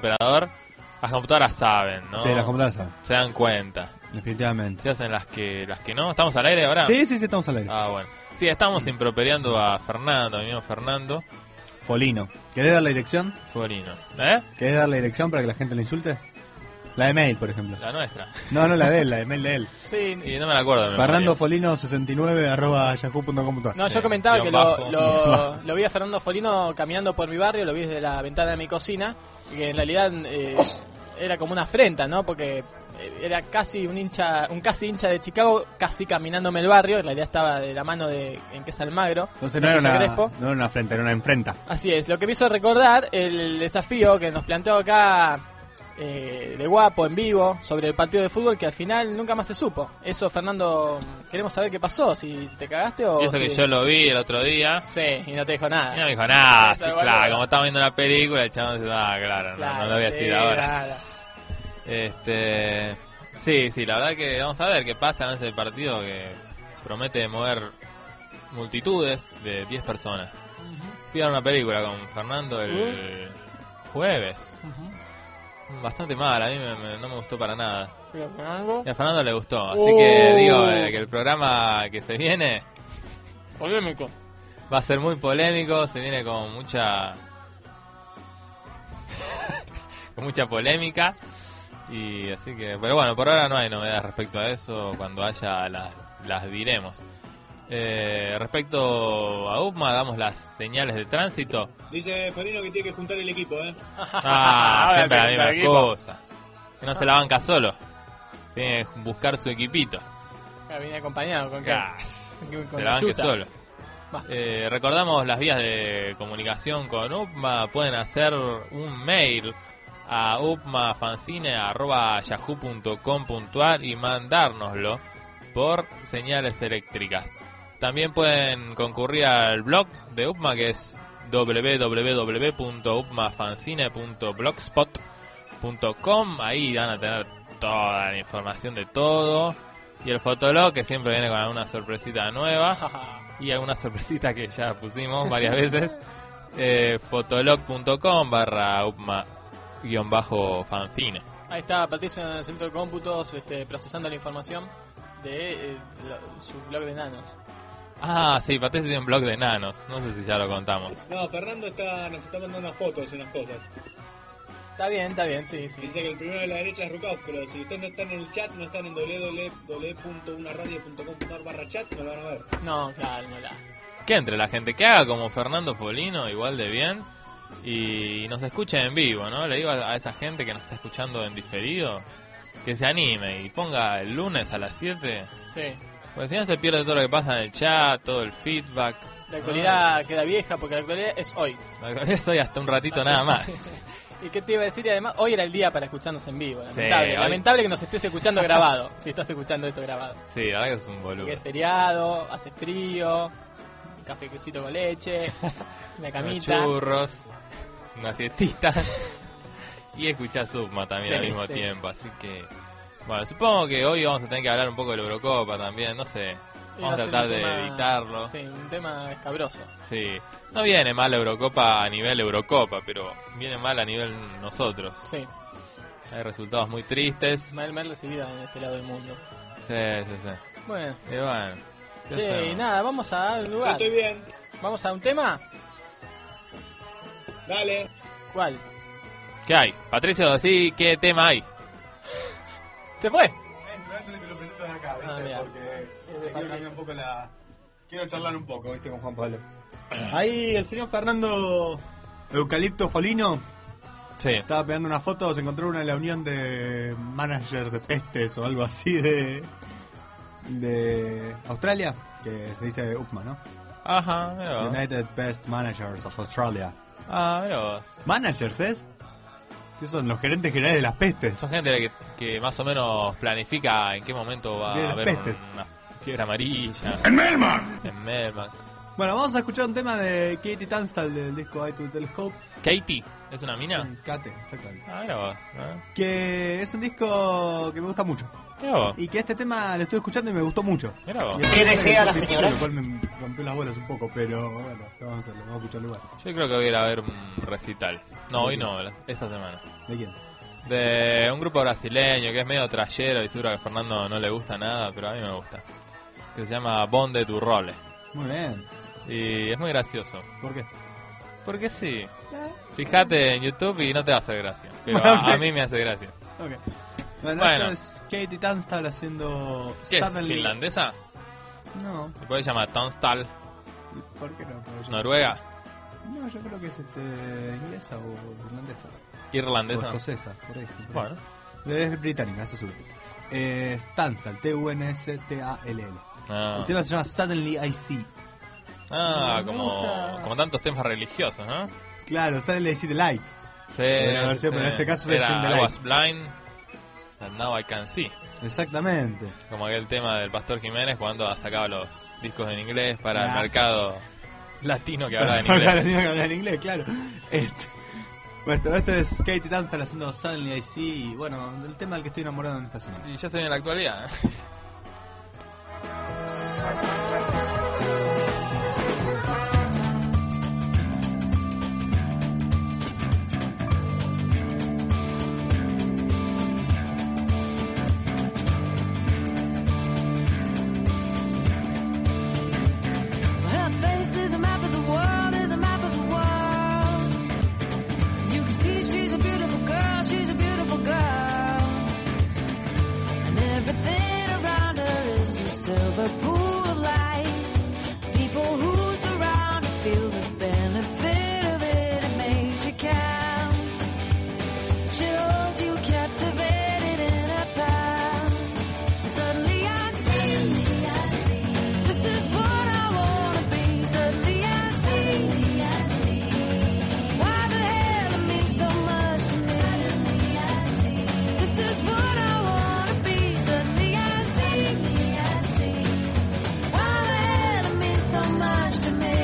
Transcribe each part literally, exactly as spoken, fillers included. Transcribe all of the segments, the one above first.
operador, las computadoras saben, ¿no? Sí, las computadoras saben. Se dan cuenta. Definitivamente. Se hacen las que las que no. ¿Estamos al aire ahora? Sí, sí, sí, estamos al aire. Ah, bueno. Sí, estamos improperiando a Fernando, a mi amigo Fernando. Folino. ¿Querés dar la dirección? Folino. ¿Eh? ¿Querés dar la dirección para que la gente le insulte? La de mail, por ejemplo. La nuestra. No, no la de él, la de mail de él. Sí. Y no me la acuerdo. De Fernando Folino sesenta y nueve arroba yahoo punto com punto a r. No, yo Sí, comentaba guión que bajo. lo, lo, lo vi a Fernando Folino caminando por mi barrio, lo vi desde la ventana de mi cocina, y que en realidad eh, era como una afrenta, ¿no? Porque era casi un hincha, un casi hincha de Chicago, casi caminándome el barrio, en realidad estaba de la mano de Enquesa Almagro. Entonces no era, Villa una, Crespo. no era una afrenta, era una enfrenta. Así es, lo que me hizo recordar el desafío que nos planteó acá eh, de Guapo en vivo sobre el partido de fútbol, que al final nunca más se supo. Eso, Fernando, queremos saber qué pasó, si te cagaste o... Y eso si... que yo lo vi el otro día. Sí, y no te dijo nada. Y no me dijo nada, sí, Pero claro, bueno. como estaba viendo una película, el chabón dice, ah, claro, Claro, no, no lo voy a sí, decir ahora. claro. Este, sí, sí, la verdad que vamos a ver qué pasa en ese partido que promete mover multitudes de diez personas. Ujú, Fui a ver una película con Fernando el jueves. ujú. Bastante mal, a mí me- me- no me gustó para nada. Pero Fernando, Y a Fernando le gustó, así Uh. que digo eh, que el programa que se viene polémico. va a ser muy polémico, se viene con mucha con mucha polémica y así que, pero bueno, por ahora no hay novedades respecto a eso, cuando haya las, las diremos. Eh, respecto a U P M A, damos las señales de tránsito. Dice Farino que tiene que juntar el equipo, ¿eh? Ah, Ahora siempre la tiene que misma estar cosa. Que no se la banca solo, tiene que buscar su equipito. Ah, viene acompañado con qué? Ah, Con se la banque Yuta. solo. Va. Eh, recordamos las vías de comunicación con U P M A. Pueden hacer un mail a upmafancine arroba yahoo punto com punto a r y mandárnoslo por señales eléctricas. También pueden concurrir al blog de U P M A, que es w w w punto upmafancine punto blogspot punto com. Ahí van a tener toda la información de todo. Y el fotolog, que siempre viene con alguna sorpresita nueva. Y alguna sorpresita que ya pusimos varias veces. Eh, fotolog.com barra upma guión bajo fanfine. Ahí está Patricio en el centro de cómputos este, procesando la información de eh, lo- su blog de nanos. Ah, sí, Patricio tiene un blog de nanos. No sé si ya lo contamos. No, Fernando está, nos está mandando unas fotos y unas cosas. Está bien, está bien, sí, sí. Dice que el primero de la derecha es Rucauf, pero si ustedes no están en el chat, no están en w w w punto una radio punto com punto a r barra chat, no lo van a ver. No, claro, no la. Que entre la gente, que haga como Fernando Folino, igual de bien. Y nos escuche en vivo, ¿no? Le digo a, a esa gente que nos está escuchando en diferido que se anime y ponga el lunes a las siete. Sí. Porque si no se pierde todo lo que pasa en el chat, todo el feedback. La actualidad queda vieja porque la actualidad es hoy. La actualidad soy hasta un ratito nada más. ¿Y qué te iba a decir? Y además, hoy era el día para escucharnos en vivo. Lamentable, Sí, hoy- lamentable que nos estés escuchando grabado. Si estás escuchando esto grabado. Sí, la verdad que es un boludo. Porque es feriado, hace frío, un cafecito con leche, una Unos camita. churros, una siestita. Y escuchar Subma también Sí, al mismo sí. tiempo. Así que, bueno, supongo que hoy vamos a tener que hablar un poco de la Eurocopa también. No sé, Iba vamos a ser tratar un de tema- editarlo. Sí, un tema escabroso. Sí, no viene mal la Eurocopa a nivel Eurocopa, pero viene mal a nivel nosotros. Sí, Hay resultados muy tristes. mal, mal recibida en este lado del mundo. Sí, sí, sí. Bueno, Y bueno, ¿qué sí, hacemos? nada, vamos a un Yo lugar. estoy bien, Vamos a un tema. dale. ¿Cuál? ¿Qué hay? Patricio, sí, ¿qué tema hay? ¿Se fue? Antes que lo presentes acá, Ah, mira. porque de quiero cambiar un poco la... Quiero charlar un poco, ¿viste? Con Juan Pablo. Ahí el señor Fernando Eucalipto Folino Sí. estaba pegando una foto, se encontró una en la unión de manager de pestes o algo así de de Australia, que se dice U P M A, ¿no? Ajá, mira vos. United Best Managers of Australia. Ah, mira vos. ¿Managers es? ¿Qué son los gerentes generales de las pestes? Son gente que, que más o menos planifica en qué momento va De a las haber pestes. una fiebre amarilla. ¡En Melbourne! En Melbourne. Bueno, vamos a escuchar un tema de Katie Tunstall del disco Eye to the Telescope. Katie, ¿es una mina? Kate, exactamente. Ah, mira vos. ¿eh? Que es un disco que me gusta mucho. Mira vos. Y que este tema lo estuve escuchando y me gustó mucho. Mira vos. Y el ¿Qué tema desea que la escuché, señora? Lo cual me rompió las bolas un poco, pero bueno, ¿qué vamos a hacerlo? Vamos a escucharlo igual. Yo creo que voy a ir a ver un recital. No, hoy no, esta semana. ¿De quién? De un grupo brasileño que es medio trayero y seguro que a Fernando no le gusta nada, pero a mí me gusta. Que se llama Bonde tu Role. Muy bien. Y es muy gracioso. ¿Por qué? Porque sí. Fíjate en YouTube y no te va a hacer gracia. Pero Bueno, ok. a, a mí me hace gracia. Ok. Bueno, Bueno. esto es Katie Tunstall haciendo... ¿Qué es? Suddenly- ¿Finlandesa? No, ¿Se puede llamar Tunstall? ¿por qué no? Puedo yo- ¿Noruega? No, yo creo que es este, inglesa o irlandesa. O ¿Irlandesa? escocesa, por ahí. por ahí. Bueno. Es británica, eso seguro. Eh, Tunstall, T U N S T A L L. Ah, El tema se llama Suddenly I See. ah Me como, gusta. como tantos temas religiosos, ¿no? Claro, Suddenly I See the Light. Sí, la versión, pero en este caso es era in the I light. was blind and now I can see. Exactamente. Como aquel tema del Pastor Jiménez cuando sacaba los discos en inglés para el Claro. mercado latino que habla en Claro, inglés. tenía que hablar en inglés, claro. Este, bueno, esto es Katie Tunstall haciendo Suddenly I See. Y bueno, el tema del que estoy enamorado en esta semana. Y ya se viene la actualidad. ¿eh? Her face is a map of the world, is a map of the world. You can see she's a beautiful girl, she's a beautiful girl. And everything around her is a silver pool of light. People who surround her feel the benefit of it, it makes you count. She holds you captivated in her palm. Suddenly I see, this is what I wanna be. Suddenly I see, why the hell it means so much to me. Suddenly I see, this is what I wanna be. Suddenly I see, why the hell it means so much to me.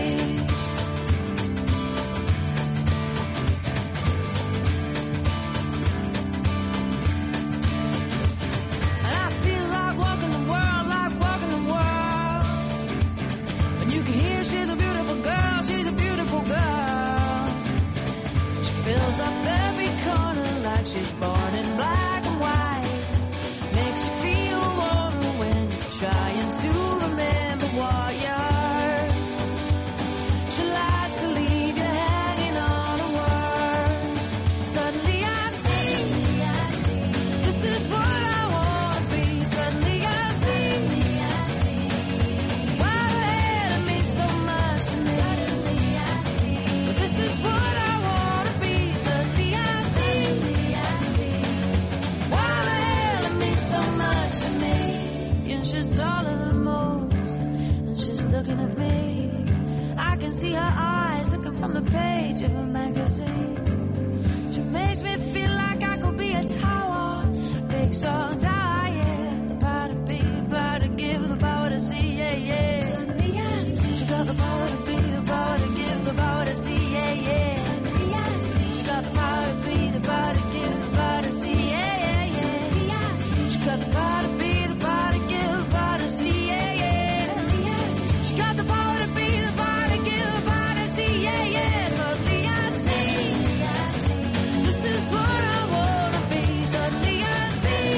And I feel like walking the world, like walking the world. And you can hear she's a beautiful girl, she's a beautiful girl. She fills up every corner like she's born in black and white. Makes you feel warmer when you're trying to remember what you're. She likes to leave you hanging on a word. Suddenly I see, this is what I wanna be. Suddenly I see, why the hell it means so much to me. Suddenly I see, but this is what I wanna be. Suddenly I see, why the hell it means so much to me. And she's taller than most, and she's looking at me. I can see her eyes looking from the page of a magazine. She makes me feel like I could be a tower, big strong tower, yeah. The power to be, the power to give, the power to see, yeah, yeah. Suddenly I see, she got the power to be, the power to give, the power to see, yeah, yeah. Suddenly I see, she got the power to be, the power to give, the power to see, yeah, yeah, yeah. Suddenly I see, she got the power to be, the power to give, the power to see, yeah, yeah. Suddenly I see, she got the power to be, the power to give, the power to see, yeah, yeah. Suddenly I see, this is what I wanna be. Suddenly I see,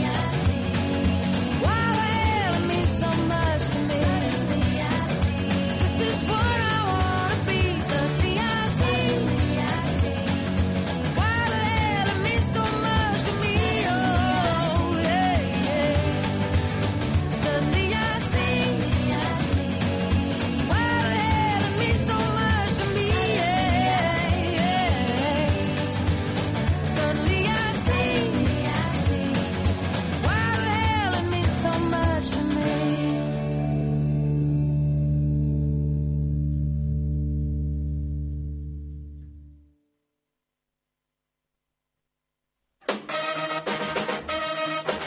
why the hell it means so much to me. Suddenly I see, this is what I wanna be. Suddenly I see, why the hell it means so much to me. Oh, yeah, yeah. Suddenly I see, why the hell it means so much to me. Yeah, yeah. Suddenly I see, why the hell it means so much to me.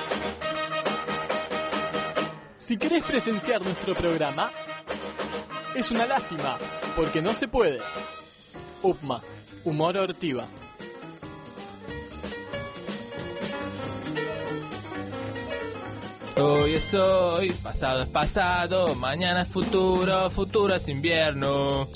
Si querés presenciar nuestro programa, Es una lástima, porque no se puede. Upma, humor ortiva. Hoy es hoy, pasado es pasado, mañana es futuro, futuro es invierno.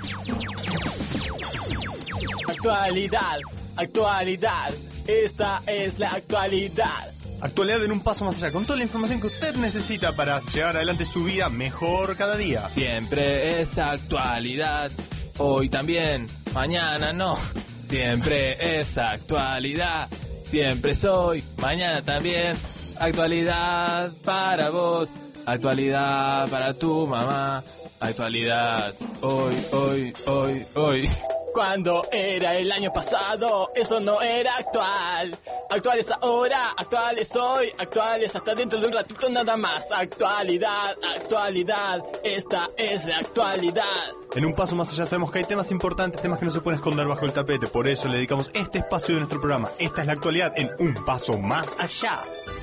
Actualidad, actualidad, esta es la actualidad. Actualidad en un paso más allá, con toda la información que usted necesita para llevar adelante su vida mejor cada día. Siempre es actualidad, hoy también, mañana no. Siempre es actualidad, siempre soy, mañana también. Actualidad para vos, actualidad para tu mamá, actualidad hoy, hoy, hoy, hoy. Cuando era el año pasado, eso no era actual. Actual es ahora, actual es hoy, actual es hasta dentro de un ratito nada más. Actualidad, actualidad, esta es la actualidad. En un paso más allá sabemos que hay temas importantes, temas que no se pueden esconder bajo el tapete. Por eso le dedicamos este espacio de nuestro programa. Esta es la actualidad en un paso más allá.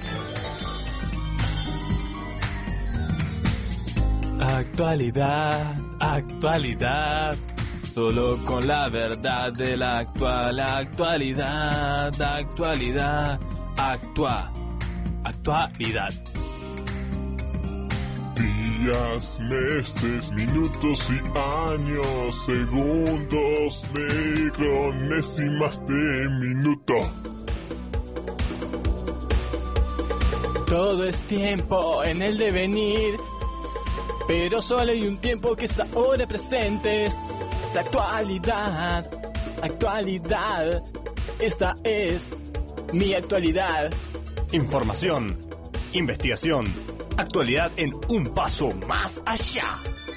Actualidad, actualidad, solo con la verdad de la actual actualidad, actualidad, actua, actualidad. Días, meses, minutos y años, segundos, micronésimas de minuto. Todo es tiempo en el devenir, pero solo hay un tiempo que es ahora presente. Es la actualidad, actualidad, esta es mi actualidad. Información, investigación, actualidad en un paso más allá.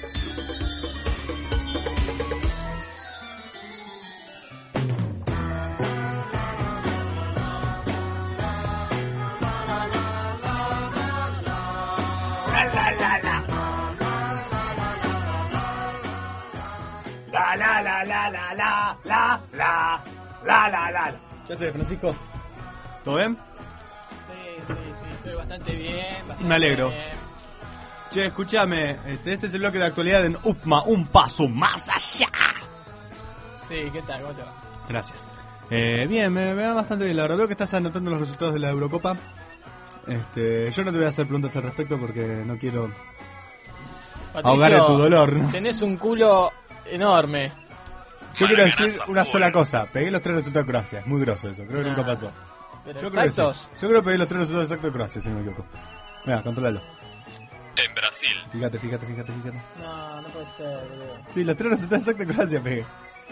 La la la la la la la la la la la. ¿Qué haces, Francisco? ¿Todo bien? Sí, sí, sí, estoy bastante bien. Bastante Me alegro. bien. Che, escúchame, este, este es el bloque de actualidad en UPMA, un paso más allá. Sí, ¿qué tal? ¿Cómo te va? Gracias. Eh, bien, me, me va bastante bien. La verdad veo que estás anotando los resultados de la Eurocopa. Este, yo no te voy a hacer preguntas al respecto porque no quiero Patricio, ahogar tu dolor, ¿no? Tenés un culo enorme. Yo quiero decir una sola cosa. Pegué los tres resultados de Croacia. Es muy grosso eso. Creo que Ah, nunca pasó. Pero Yo creo que sí. exactos. Yo creo que pegué los tres resultados exactos de Croacia, si no me equivoco. Mira, controlalo. En Brasil. Fíjate, fíjate, fíjate, fíjate. No, no puede ser, boludo. Sí, los tres resultados exactos de Croacia pegué.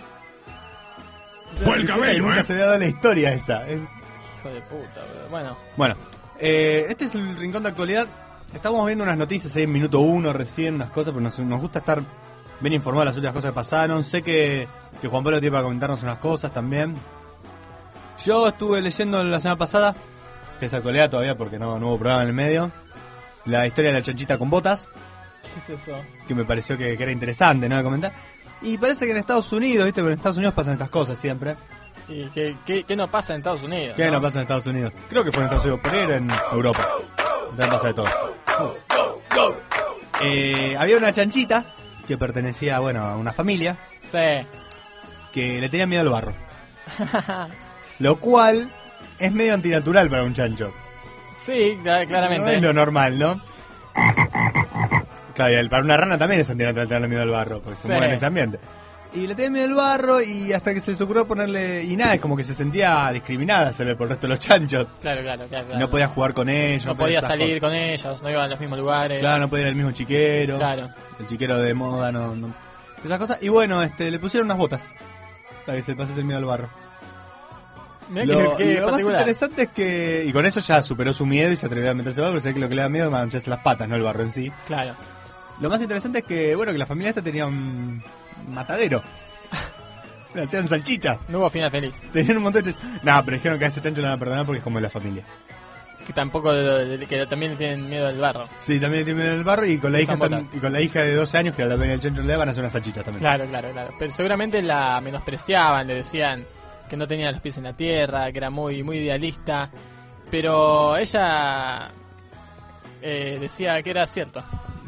Fue el Puta, cabello, Nunca eh. se había dado la historia esa. Es- Hijo de puta, boludo. Bueno, Bueno, eh, este es el rincón de actualidad. Estamos viendo unas noticias ahí en minuto uno recién, unas cosas, pero nos, nos gusta estar bien informados de las últimas cosas que pasaron. Sé que, que Juan Pablo tiene para comentarnos unas cosas también. Yo estuve leyendo la semana pasada, que es actualidad todavía porque no, no hubo programa en el medio, la historia de la chanchita con botas, ¿qué es eso? que me pareció que, que era interesante, ¿no?, de comentar. Y parece que en Estados Unidos, ¿viste? Pero en Estados Unidos pasan estas cosas siempre. ¿Y qué, qué, qué no pasa en Estados Unidos? ¿Qué no pasa en Estados Unidos? Creo que fue en Estados Unidos, pero era en Europa. Entonces pasa de todo. Eh, había una chanchita que pertenecía, bueno, a una familia Sí. que le tenía miedo al barro. Lo cual es medio antinatural para un chancho. Sí, cla- No claramente. es lo normal, ¿no? Claro, y el- para una rana también es antinatural tenerle miedo al barro, porque se Sí. mueve en ese ambiente. Y le tenía miedo al barro y hasta que se les ocurrió ponerle... Y nada, es como que se sentía discriminada, se ve, por el resto de los chanchos. Claro, claro, claro. claro. No podía jugar con ellos. No podía esas salir cosas. con ellos, no iban a los mismos lugares. Claro, no podía ir al mismo chiquero. Claro. El chiquero de moda, no, no. Esas cosas. Y bueno, este, le pusieron unas botas para que se pase el miedo al barro. Mirá Lo, que, que lo más particular. interesante es que... Y con eso ya superó su miedo y se atrevió a meterse al barro, pero sé que lo que le da miedo es mancharse las patas, no el barro en sí. Claro. Lo más interesante es que, bueno, que la familia esta tenía un matadero. Hacían salchichas. No hubo final feliz. Tenían un montón de... No, pero dijeron que a ese chancho le van a perdonar porque es como de la familia. Que tampoco, que también le tienen miedo al barro. Sí, también tiene miedo al barro y con la hija Usan tam- botas. y con la hija de doce años que a la dueña del chancho le van a hacer unas salchichas también. Claro, claro, claro. Pero seguramente la menospreciaban, le decían que no tenía los pies en la tierra, que era muy, muy idealista. Pero ella eh, decía que era cierto.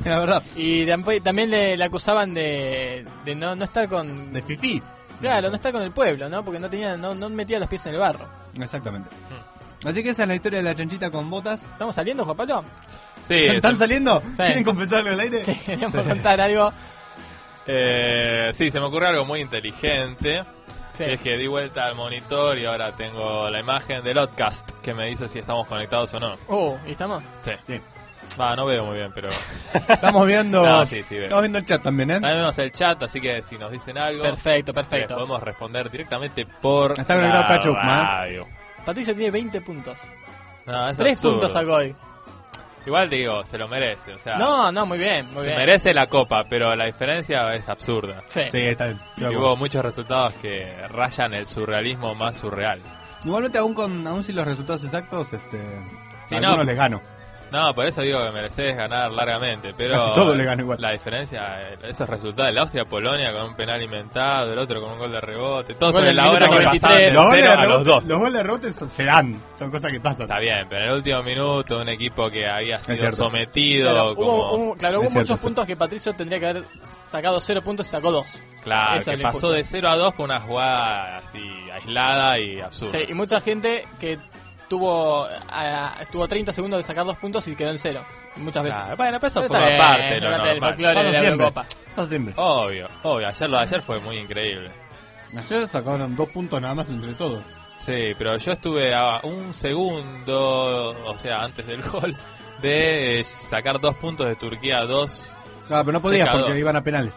La verdad. Y tamp- también le, le acusaban de, de no, no estar con... De fifí. Claro, no estar con el pueblo, ¿no? Porque no tenía, no, no metía los pies en el barro. Exactamente. Así que esa es la historia de la chanchita con botas. ¿Estamos saliendo, Juan Pablo? Sí, ¿Están se- saliendo? ¿Quieren confesarlo al aire? Sí, queríamos Sí. contar algo. eh, sí, se me ocurrió algo muy inteligente. Sí. Es que di vuelta al monitor y ahora tengo la imagen del Oddcast que me dice si estamos conectados o no. Uh, ¿y estamos? Sí. Sí. Va, no veo muy bien, pero Estamos viendo. No, sí, sí, veo. Estamos viendo el chat también, ¿eh? también vemos el chat, así que si nos dicen algo, Perfecto, les perfecto. podemos responder directamente por Está conectado la Cachup, ¿no? radio. Patricio tiene veinte puntos. No, es Tres absurdo. puntos sacó hoy. Igual te digo, se lo merece, o sea, No, no, muy bien, muy se bien. merece la copa, pero la diferencia es absurda. Sí. Sí, está bien. Estoy de Y acuerdo. hubo muchos resultados que rayan el surrealismo más surreal. Igualmente, aún, con, aún sin los resultados exactos, este, Sí, a algunos no. les gano. No, por eso digo que mereces ganar largamente, pero Casi todo le gano igual. la diferencia, eh, esos resultados, el Austria-Polonia con un penal inventado, el otro con un gol de rebote, todo Gol sobre del la hora minuto que noventa y pasaban de tres. Los goles cero de a los rebote, dos. los goles de rebote son- se dan, son cosas que pasan. Está bien, pero en el último minuto un equipo que había sido cierto. sometido Claro, como... hubo, hubo- claro, hubo Es cierto, muchos es puntos que Patricio tendría que haber sacado cero puntos y sacó dos. Claro, Eso que es lo pasó injusto. de cero a dos con una jugada así aislada y absurda. Sí, y mucha gente que tuvo a- tuvo treinta segundos de sacar dos puntos y quedó en cero. Muchas veces. Claro, bueno, pero eso Pero forma está bien, parte de lo parte del normal. folclore Pasa de la siempre. Eurocopa. Pasa siempre. Obvio, obvio, ayer lo de ayer fue muy increíble. Ayer sacaron dos puntos nada más entre todos. Sí, pero yo estuve a un segundo, o sea, antes del gol, de eh, sacar dos puntos de Turquía a dos. Claro, pero no podías Checa porque dos. iban a penales.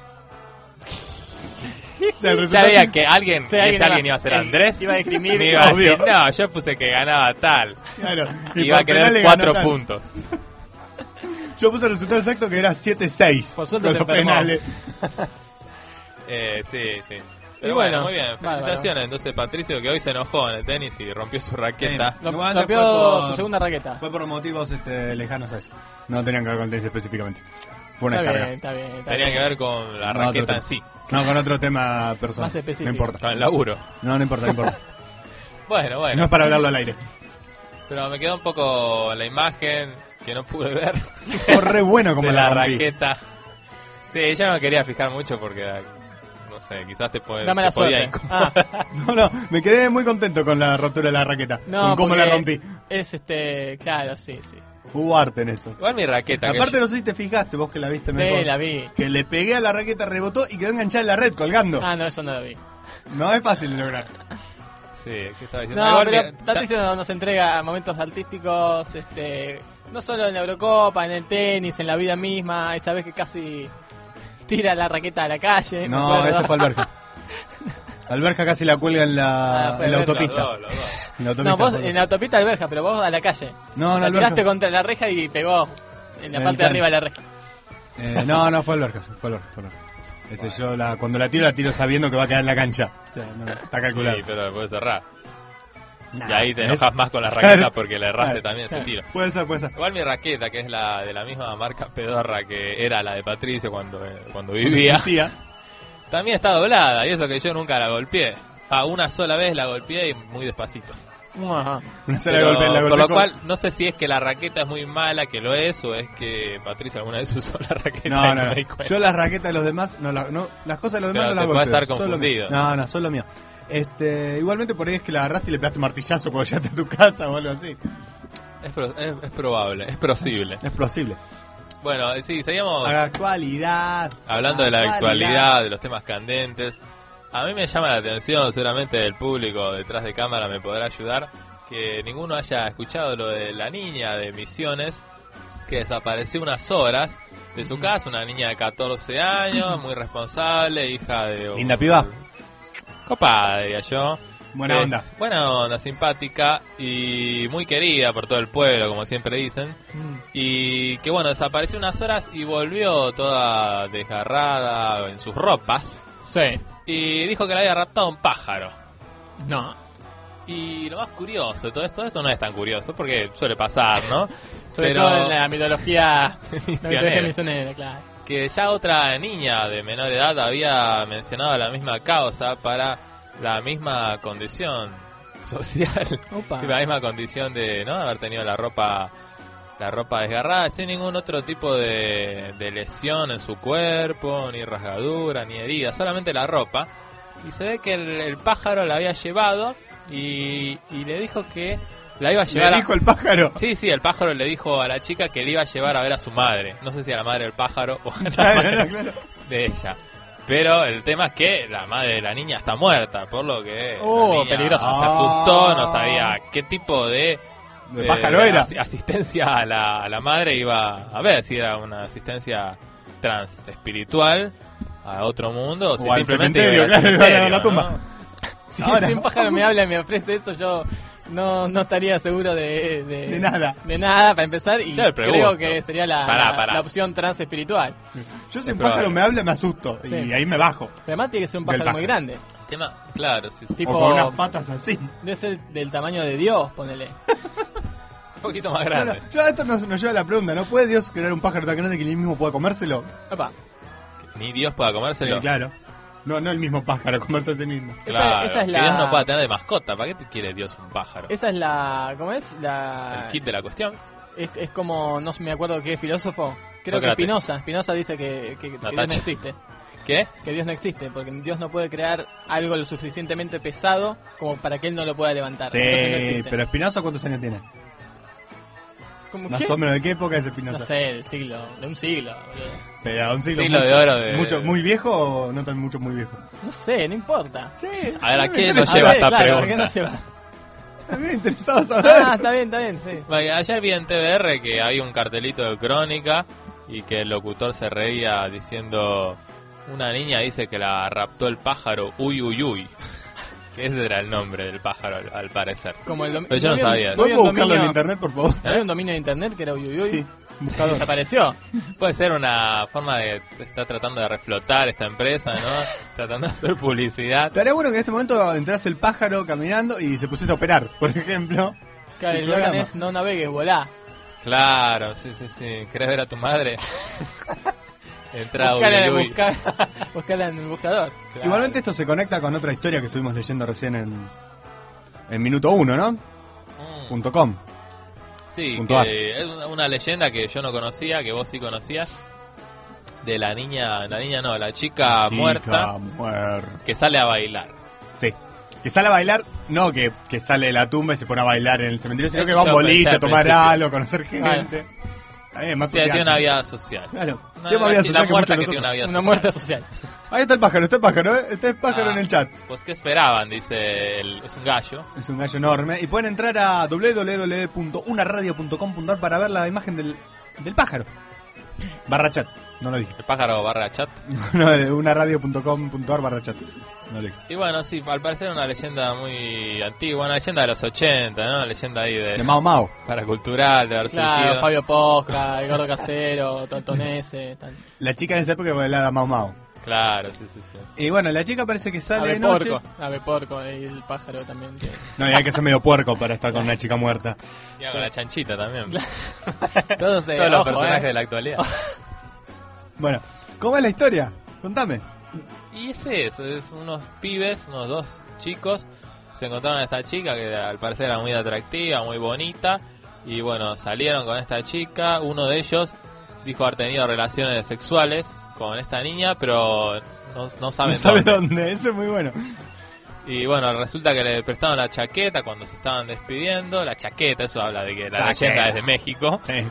O sea, el Ya resultado- veía que alguien, Sí, ese alguien alguien, iba- iba a ser eh, Andrés. iba a escribir, me iba a decir, obvio. no, yo puse que ganaba tal. Claro, y Iba a por querer penales cuatro ganó tal. puntos. Yo puse el resultado exacto que era siete seis. Por suerte con se los enfermó. penales. Eh, sí, sí. Y Pero bueno, bueno, muy bien. bárbaro. Felicitaciones. Entonces, Patricio, que hoy se enojó en el tenis y rompió su raqueta. Lo- Igual rompió fue por- su segunda raqueta. Fue por motivos este, lejanos a eso. No tenían que ver con el tenis específicamente. Fue una Está descarga. bien, está bien. Está Tenía bien. que ver con la No, raqueta otro en sí, No, con otro tema personal. Más específico. No importa. con el laburo. No, no importa, no importa. Bueno, bueno. No es para hablarlo al aire. Pero me quedó un poco la imagen que no pude ver Fue re bueno como de la, la rompí. raqueta. Sí, yo no me quería fijar mucho porque, no sé, quizás te, puede, Da mala te podía suerte. incomodar. Ah, No, no, me quedé muy contento con la rotura de la raqueta. no, con cómo porque la rompí. Es este, claro, sí, sí. Hubo arte en eso. Igual mi raqueta, que Aparte, yo- no sé si te fijaste, vos que la viste Sí, mejor. la vi. Que le pegué a la raqueta, rebotó y quedó enganchada en la red, colgando. Ah, no, eso no lo vi. No es fácil de lograr. Sí, ¿qué estaba diciendo? No, Igual pero mi- Patricio nos entrega momentos artísticos, este, no solo en la Eurocopa, en el tenis, en la vida misma, y sabes que casi tira la raqueta a la calle. me No, acuerdo. eso fue Alberca. Alberca casi la cuelga en la, Ah, fue en la Alberca, autopista. Los dos, los dos. En la autopista No, vos fue en la autopista Alberja, pero vos a la calle. No, no, la Alberca. tiraste contra la reja y pegó en la En parte de el arriba de la reja. Eh, no, no, fue Alberca. Fue Alberca, fue Alberca. Este, yo la, cuando la tiro, la tiro sabiendo que va a quedar en la cancha. O sea, no, está calculado. Sí, pero puede cerrar. Nah, y ahí te ¿ves? enojas más con la raqueta Claro. porque le erraste Claro. también ese tiro. Puede ser, puede ser. Igual mi raqueta, que es la de la misma marca pedorra que era la de Patricio cuando, eh, cuando vivía, Existía. también está doblada, y eso que yo nunca la golpeé. Ah, una sola vez la golpeé y muy despacito. Ajá. Una sola Pero, golpe, la por golpeé lo con- cual, no sé si es que la raqueta es muy mala, que lo es, o es que Patricio alguna vez usó la raqueta No, y no, me no. di cuenta. Yo las raquetas de los demás, no, la- no las cosas de los demás Pero no las te puedes golpeo. estar Solo confundido. mío. No, no, solo mío. Este, igualmente por ahí es que la agarraste y le pegaste un martillazo cuando llegaste a tu casa o algo así. Es, pro- es, es probable, es posible. Es posible. Bueno, eh, sí, seguimos Actualidad. hablando de la actualidad, de los temas candentes. A mí me llama la atención, seguramente el público detrás de cámara me podrá ayudar, que ninguno haya escuchado lo de la niña de Misiones que desapareció unas horas de su casa, una niña de catorce años, muy responsable, hija de un... Linda piba. Copada, diría yo. Buena Eh, onda. Buena onda, simpática y muy querida por todo el pueblo, como siempre dicen. Mm. Y que bueno, desapareció unas horas y volvió toda desgarrada en sus ropas. Sí. Y dijo que la había raptado un pájaro. No. Y lo más curioso de todo esto, eso no es tan curioso porque suele pasar, ¿no? Sobre Pero todo en la mitología Misionera. mitología misionera, claro. que ya otra niña de menor edad había mencionado la misma causa para la misma condición social, Opa. la misma condición de no haber tenido la ropa la ropa desgarrada, sin ningún otro tipo de, de lesión en su cuerpo, ni rasgadura, ni herida, solamente la ropa. Y se ve que el, el pájaro la había llevado y, y le dijo que la iba a llevar. ¿Le dijo el pájaro? A... Sí, sí, el pájaro le dijo a la chica que le iba a llevar a ver a su madre. No sé si a la madre del pájaro o a la Claro, madre claro. de ella. Pero el tema es que la madre de la niña está muerta, por lo que Oh, la niña peligroso. se asustó, no sabía qué tipo de, ¿De eh, pájaro era? as- asistencia a la, a la madre iba a ver, si era una asistencia trans espiritual a otro mundo o si O al simplemente cementerio, iba al claro, iba a la cementerio, tumba. ¿no? Si, Ahora. si un pájaro me habla y me ofrece eso, yo no, no estaría seguro de, de, De nada. de nada, para empezar, y Yo le pregunto. creo que sería la, Pará, la- pará. la opción trans espiritual. Yo si Es un pájaro probable. me habla me asusto Sí. y ahí me bajo. Pero además tiene que ser un Del pájaro muy pájaro. grande. Tema, claro, sí, sí. Tipo, O con unas patas así. debe ser del tamaño de Dios, ponele. Un poquito más Claro, grande. yo esto nos, nos lleva a la pregunta, ¿no puede Dios crear un pájaro tan grande que él mismo pueda comérselo? Opa, Ni Dios pueda comérselo. Sí, claro. No, no el mismo pájaro comerse a sí mismo. Claro, Esa- esa es que la- Dios no pueda tener de mascota. ¿Para qué te quiere Dios un pájaro? esa es la... ¿Cómo es? La... El kit de la cuestión. Es, es como, no me acuerdo qué filósofo. Creo que Sócrates. Spinoza. Spinoza dice que, que, que Dios no Natacha. existe. ¿Qué? Que Dios no existe, porque Dios no puede crear algo lo suficientemente pesado como para que él no lo pueda levantar. Entonces no Sí, existe. pero Espinosa ¿cuántos años tiene? ¿Cómo Más qué? o menos, ¿de qué época es Espinosa? No sé, del siglo, de un siglo, boludo. Pero un siglo, Siglo mucho, de oro de- mucho, ¿muy viejo o no tan mucho muy viejo? No sé, no importa. Sí. A ver, ¿a qué me nos A lleva ver, esta claro, pregunta? ¿a qué nos lleva? Me interesaba saber. Ah, está bien, está bien, sí. Bueno, ayer vi en T V R que había un cartelito de Crónica y que el locutor se reía diciendo: una niña dice que la raptó el pájaro Uy Uy Uy. Que ese era el nombre del pájaro, al, al parecer. Como el dom- Pero yo no había un- sabía. había un ¿Podemos buscarlo en dominio- internet, por favor? Había un dominio de internet que era Uyuyuy. Sí, buscador. Desapareció. Puede ser una forma de estar tratando de reflotar esta empresa, ¿no? Tratando de hacer publicidad. Estaría bueno que en este momento entrase el pájaro caminando y se pusiese a operar, por ejemplo. Claro, El el eslogan programa. es no navegues, volá. Claro, sí, sí, sí. ¿Querés ver a tu madre? Entra Buscala en, Uy Uy el Uy. busca- buscala en el buscador. Claro. Igualmente esto se conecta con otra historia que estuvimos leyendo recién en, en minuto uno, ¿no? Mm. Punto com. Sí, Punto que es una, una leyenda que yo no conocía, que vos sí conocías, de la niña, la niña no, la chica, Chica muerta muerta. que sale a bailar. Sí. Que sale a bailar, no que, que sale de la tumba y se pone a bailar en el cementerio, sino Eso que va a un yo boliche, pensé a al tomar principio. algo, a conocer gente. Está bien, más O sea, tiene social. una vida social. Claro. Una, Tiene más vida la social que muerta muchos que tiene una nosotros. vida Una social. muerte social. Ahí está el pájaro, está el pájaro, ¿eh? Está el pájaro Ah, en el chat. Pues, ¿qué esperaban? Dice, el- es un gallo. Es un gallo enorme. Y pueden entrar a doble u doble u doble u punto una radio punto com punto a r para ver la imagen del, del pájaro. Barra chat, no lo dije. El pájaro barra chat. No, de una radio punto com punto a r barra chat. No lo dije. Y bueno, sí, al parecer una leyenda muy antigua, una leyenda de los ochenta, ¿no? Una leyenda ahí de, De Mao Mao. paracultural, de haber Claro, surgido. Fabio Posca, el gordo casero, Tontonese, tal. La chica en esa época bailaba Mao Mao. Claro, sí, sí, sí. Y bueno, la chica parece que sale Ave de noche. porco, ave porco, y el pájaro también. que- No, y hay que ser medio puerco para estar con una chica muerta. Y con la chanchita también. Todos, eh, Todos los ojo, personajes eh. de la actualidad. Bueno, ¿cómo es la historia? Contame. Y es eso, es unos pibes, unos dos chicos, se encontraron a esta chica que al parecer era muy atractiva, muy bonita, y bueno, salieron con esta chica, uno de ellos dijo haber tenido relaciones sexuales con esta niña, pero no, no saben No sabe dónde. dónde, eso es muy bueno. Y bueno, resulta que le prestaron la chaqueta cuando se estaban despidiendo, la chaqueta, eso habla de que la Chaqueta. leyenda es de México, Sí.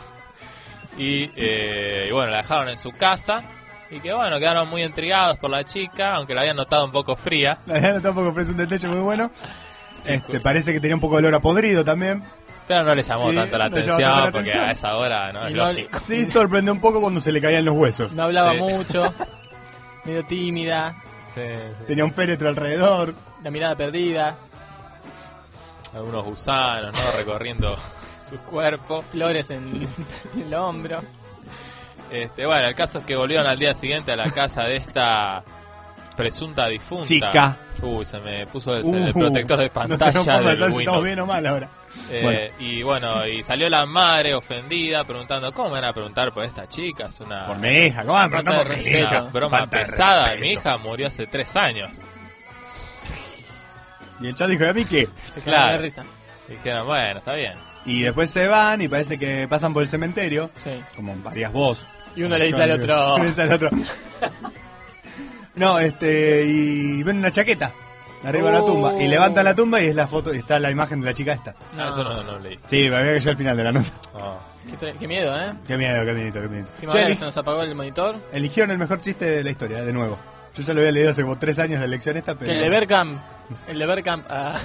y, eh, y bueno, la dejaron en su casa, y que bueno, quedaron muy intrigados por la chica, aunque la habían notado un poco fría. La verdad tampoco ofrece un detalle muy bueno. Este, parece que tenía un poco de olor a podrido también. Pero no le llamó Sí, tanto la no le llamó atención, tanto la porque atención. a esa hora no Y es no- lógico. Sí, sorprendió un poco cuando se le caían los huesos. No hablaba Sí. mucho, medio tímida, Sí, sí. Tenía un féretro alrededor. la mirada perdida, Algunos gusanos, ¿no? Recorriendo su cuerpo. flores en, en el hombro. Este, bueno, el caso es que volvieron al día siguiente a la casa de esta presunta difunta. Chica. Uy, se me puso el, Uh, el protector de no pantalla tenemos del forma de saber si Windows. estamos bien o mal ahora. Eh, Bueno. Y bueno, y salió la madre ofendida preguntando, ¿cómo me van a preguntar por esta chica? Es una, Por mi hija, ¿cómo van a preguntar Falta por de mi respeto. hija? una broma Falta de pesada. respeto. Mi hija murió hace tres años. Y el chat dijo, ¿y a mí qué? Se Claro. claro. de risa. Dijeron, bueno, está bien. Y después se van y parece que pasan por el cementerio, Sí. como varias vos. Y uno le dice al otro. Le dice al otro. No, este, y ven una chaqueta arriba de la tumba. Y levanta la tumba y es la foto, y está la imagen de la chica esta. Ah, eso no, no leí. Sí, me había que llegar al final de la nota. Ah. Qué, tre- qué miedo, ¿eh? Qué miedo, qué miedo, qué miedo. Encima Che, ahora que eli- se nos apagó el monitor. eligieron el mejor chiste de la historia, de nuevo. Yo ya lo había leído hace como tres años la lección esta, pero... Que el de Bergkamp. El de Bergkamp. Ah,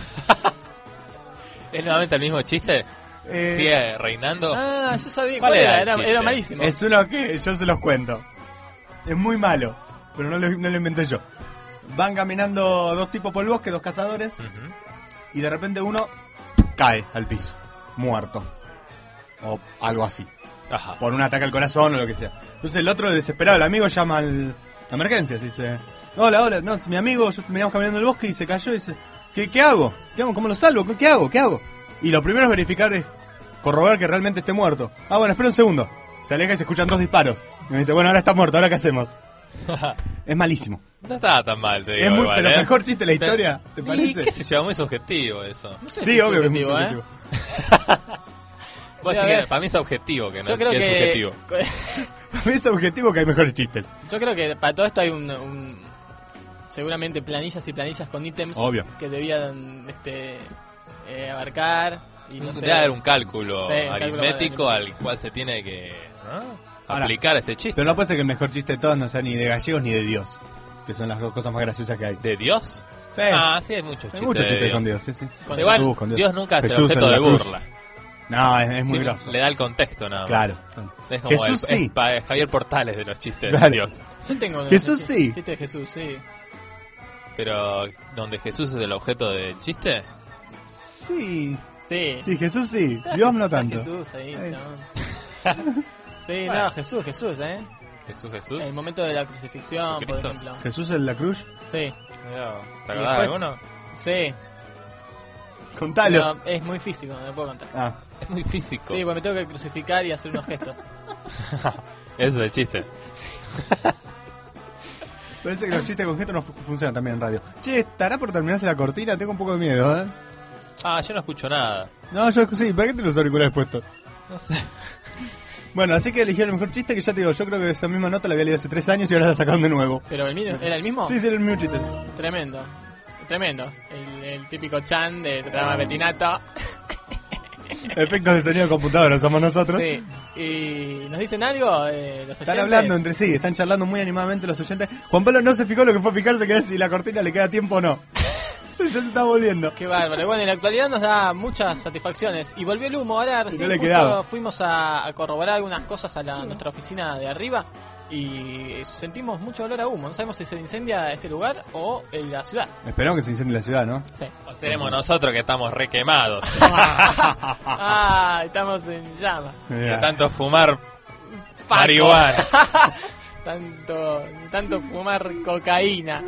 ¿Es nuevamente el mismo chiste? Eh, ¿Sigue reinando? ah yo sabía. ¿Cuál ¿Cuál era era? el Era, chiste? era malísimo. Es uno que yo se los cuento. Es muy malo, pero no lo, no lo inventé yo. Van caminando dos tipos por el bosque, dos cazadores, Ujú. y de repente uno cae al piso, muerto. O algo así. Ajá. Por un ataque al corazón o lo que sea. Entonces el otro, desesperado, el amigo llama al, a emergencias y dice: hola, hola, no, mi amigo, yo veníamos caminando en el bosque y se cayó y dice: ¿Qué, qué hago? ¿Qué hago? ¿Cómo lo salvo? ¿Qué, qué hago? ¿Qué hago? Y lo primero es verificar, es corroborar que realmente esté muerto. Ah, bueno, espera un segundo. Se aleja y se escuchan dos disparos. Y me dice: bueno, ahora está muerto, ¿ahora qué hacemos? Es malísimo. No estaba tan mal, te digo. Es muy, igual, pero ¿eh? mejor chiste de la historia, ¿te Y, parece? qué sé yo, muy subjetivo eso. No sé si Sí, es obvio que es muy subjetivo, ¿eh? subjetivo. Vos Mira, decís a que ver. para mí es objetivo, que no Yo creo que es que. subjetivo. Para mí es objetivo que hay mejores chistes. Yo creo que para todo esto hay un, un- seguramente planillas y planillas con ítems Obvio. que debían este eh, abarcar y no sé. Debe haber un cálculo Sí, un cálculo aritmético para- al cual se tiene que ¿no? Ahora, aplicar este chiste. Pero no puede ser que el mejor chiste de todos no sea ni de gallegos ni de Dios. Que son las dos cosas más graciosas que hay. ¿De Dios? Sí. Ah, sí, hay muchos Hay chistes. muchos de chistes Dios. con Dios, sí, sí. Con Igual, Jesús, con Dios. Dios nunca es el Jesús objeto en la de cruz. burla. No, es, es muy Sí, grosso. le da el contexto nada más. Claro. Es como Jesús el, sí. es pa- es Javier Portales de los chistes Claro. de Dios. Yo tengo uno Jesús chiste- sí. chiste de Jesús, sí. Pero, ¿donde Jesús es el objeto del chiste? Sí. Sí. Sí, Jesús sí. Está Dios Jes- no está tanto. Jesús ahí, Ahí. chabón. Sí, Bueno. no, Jesús, Jesús, ¿eh? Jesús, Jesús. El momento de la crucifixión, por Jesucristo. ejemplo. Jesús en la cruz. Sí, Mirá, ¿te Y acordás de después- alguno? sí. Contalo. Pero es muy físico, no lo puedo contar. Ah, Es muy físico. Sí, porque me tengo que crucificar y hacer unos gestos. Ese es el chiste. parece que los chistes con gente no fu- funcionan también en radio. Che, ¿estará por terminarse la cortina? Tengo un poco de miedo, ¿eh? Ah, yo no escucho nada. No, yo sí. ¿Para qué te los auriculares puestos? No sé. Bueno, así que eligieron el mejor chiste que ya te digo, yo creo que esa misma nota la había leído hace tres años y ahora la sacaron de nuevo. Pero el mismo, ¿era el mismo? Sí, sí, era el mismo chiste. Tremendo. Tremendo. El, el típico Chan de programa Betinato. Efectos de sonido de computadora somos nosotros. Sí. ¿Y nos dicen algo eh, los oyentes? Están hablando entre sí, están charlando muy animadamente los oyentes. Juan Pablo no se fijó lo que fue a fijarse, que era si la cortina le queda tiempo o no. Se te está volviendo. Qué bárbaro. Bueno, en la actualidad nos da muchas satisfacciones. Y volvió el humo. Ahora recién le justo quedaba. fuimos a, a corroborar algunas cosas a la, nuestra oficina de arriba. Y sentimos mucho olor a humo. No sabemos si se incendia este lugar o en la ciudad. Esperamos que se incendie la ciudad, ¿no? Sí. O seremos nosotros que estamos re quemados. Ah, estamos en llamas. De tanto fumar Paco. marihuana. tanto, tanto fumar cocaína.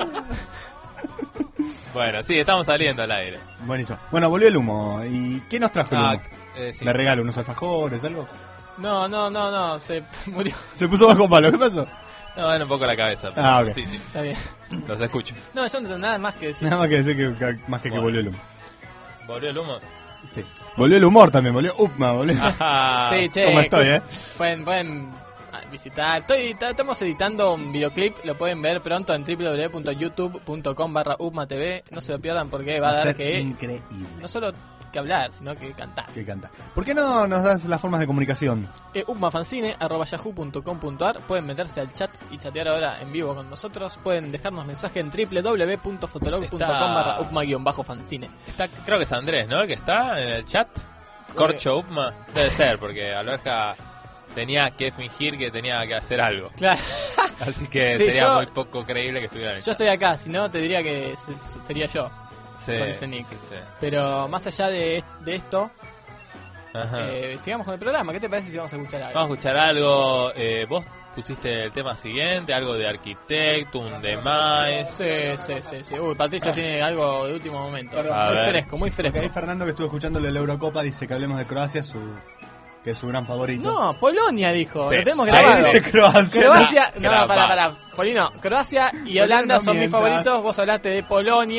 Bueno, sí, estamos saliendo al aire. Buenísimo. Bueno, volvió el humo. ¿Y qué nos trajo el Ah, humo? eh, sí. ¿Le regalo unos alfajores, algo? No, no, no, no. Se murió. Se puso bajo palo, ¿qué pasó? No, dan un poco la cabeza. pero Ah, ok. Sí, sí, Está bien. los escucho. No, yo no tengo nada más que decir. Nada más que decir que, que- más que que Bueno. volvió el humo. ¿Volvió el humo? Sí. Volvió el humor también, volvió Upma, volvió. Ajá. Sí, che. ¿Cómo estoy, cu- eh? Pueden, pueden ah, visitar. Estoy, ta- estamos editando un videoclip. Lo pueden ver pronto en w w w punto youtube punto com barra upma t v. No se lo pierdan porque va a dar ser que increíble. no solo que hablar, sino que cantar. Que canta. ¿Por qué no nos das las formas de comunicación? Eh, upmafancine arroba yahoo punto com punto ar. Pueden meterse al chat y chatear ahora en vivo con nosotros. Pueden dejarnos mensaje en w w w punto fotolog punto com Está- barra upma-fancine. Está, creo que es Andrés, ¿no? El que está en el chat. Corcho Upma. Debe ser, porque Alberja tenía que fingir que tenía que hacer algo. Claro, Así que Sí, sería yo- muy poco creíble que estuviera en el yo chat. estoy acá, si no te diría que se- sería yo. Sí, con ese sí, nick. sí, sí. Pero más allá de, de esto, Ajá. eh, sigamos con el programa. ¿Qué te parece si vamos a escuchar algo? Vamos a escuchar algo. Eh, vos pusiste el tema siguiente, algo de Arquitectum, de Maes. Sí, sí, sí, sí. Uy, Patricia tiene algo de último momento. Perdón. A Muy ver. fresco, muy Porque ahí fresco. Fernando, que estuvo escuchándole la Eurocopa, dice que hablemos de Croacia, su que es su gran favorito. No, Polonia dijo. Sí. Lo tenemos Ahí grabado. dice Croacia. Croacia, no, Grabado. para, para. Polino, Croacia y Polino, Holanda no son mis mientas. favoritos. Vos hablaste de Polonia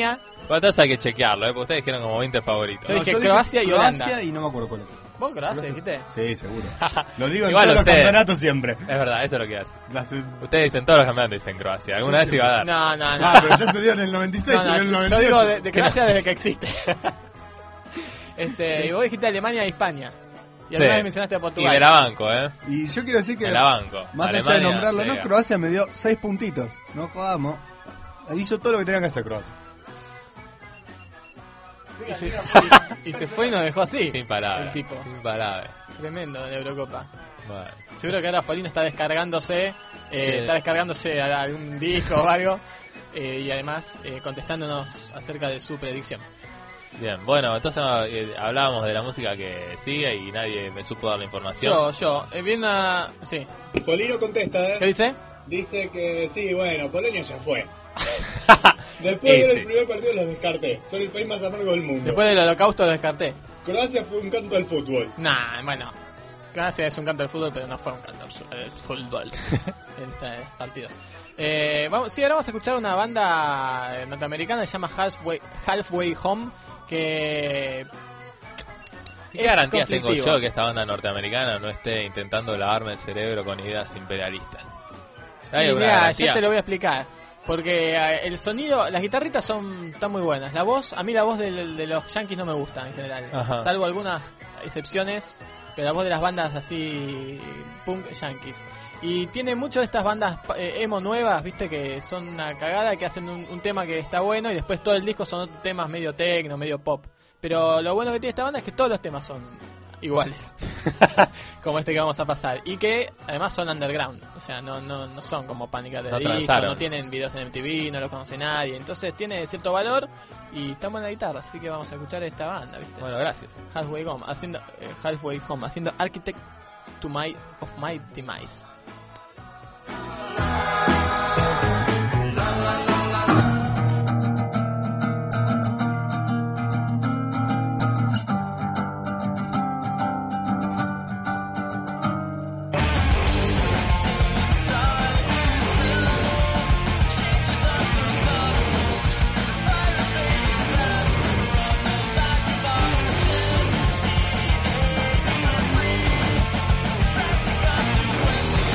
Bueno, entonces hay que chequearlo, ¿eh? Porque ustedes dijeron como veinte favoritos. Yo dije Croacia y Croacia Holanda. y no me acuerdo cuál otro. ¿Vos Croacia dijiste? Sí, seguro. Lo digo en Igual todos los ustedes. campeonatos siempre. Es verdad, eso es lo que hace. Las- Ustedes dicen todos los campeonatos dicen Croacia. Alguna vez iba a dar. No, no, no. Ah, pero ya se dio en el noventa y seis, No, se no, dio en el yo, noventa yo y ocho. digo de, de Croacia desde que existe. este, y vos dijiste Alemania e Hispania. Y además Sí. mencionaste a Y Portugal. me la banco, ¿eh? Y yo quiero decir que, Me la banco. más allá de Alemania nombrarlo, no, llega. Croacia me dio seis puntitos. No jodamos. Hizo todo lo que tenía que hacer Croacia. Y se, y, y se fue y nos dejó así. Sin palabras. El tipo. Sin palabras. Tremendo de la Eurocopa. Bueno. Seguro que ahora Folino está descargándose, eh, Sí. está descargándose a- algún disco o algo, eh, y además eh, contestándonos acerca de su predicción. Bien, bueno, entonces eh, hablábamos de la música que sigue y nadie me supo dar la información. Yo, yo, eh, viendo a... Sí. Polino contesta, ¿Qué ¿eh? dice? Dice que sí, bueno, Polonia ya fue. Y Después de ver sí. el primer partido los descarté. Son el país más amargo del mundo. Después del holocausto lo descarté. Croacia fue un canto al fútbol. Nah, bueno. Gracias, es un canto del fútbol, pero no fue un canto del fútbol en este partido. Eh, vamos, sí, ahora vamos a escuchar una banda eh, norteamericana que se llama Halfway, Halfway Home, que... ¿Y qué es garantías tengo conflictivo. yo que esta banda norteamericana no esté intentando lavarme el cerebro con ideas imperialistas? ¿Hay Y alguna mirá, garantía? yo te lo voy a explicar. Porque eh, el sonido, las guitarritas son están muy buenas. La voz, a mí la voz del- de, los Yankees no me gusta en general. Ajá. Salvo algunas excepciones, pero la voz de las bandas así punk Yankees. Y tiene mucho de estas bandas eh, emo nuevas, viste, que son una cagada, que hacen un, un tema que está bueno y después todo el disco son temas medio techno, medio pop. Pero lo bueno que tiene esta banda es que todos los temas son iguales, como este que vamos a pasar, y que además son underground, o sea, no no, no son como Panic! At the No Disco, transaron. no tienen videos en M T V, no lo conoce nadie, entonces tiene cierto valor y está buena guitarra, así que vamos a escuchar esta banda, ¿viste? Bueno, gracias. Halfway Home, haciendo eh, Halfway Home, haciendo Architect to my of my demise. Consequences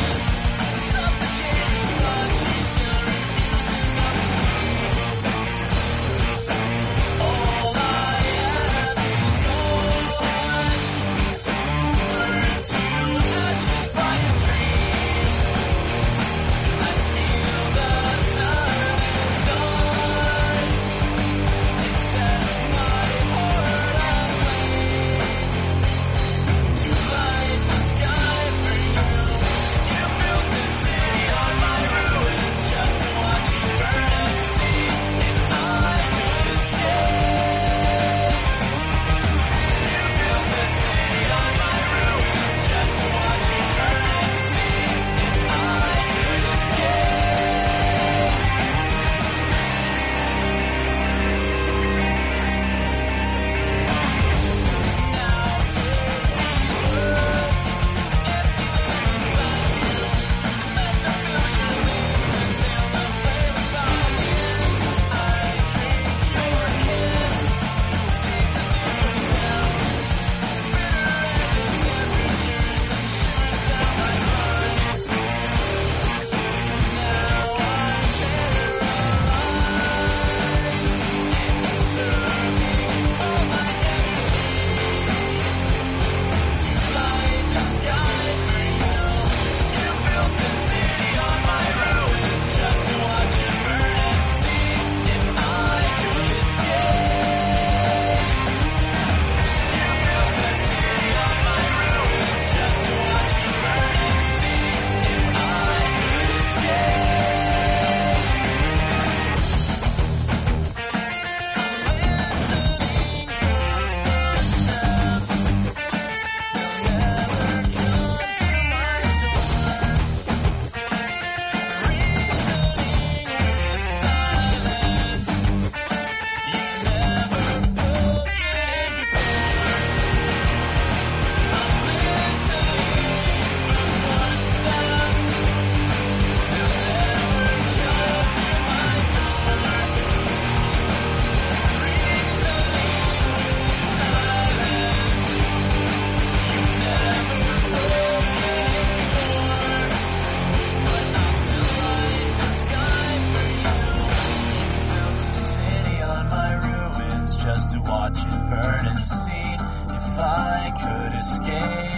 I could escape.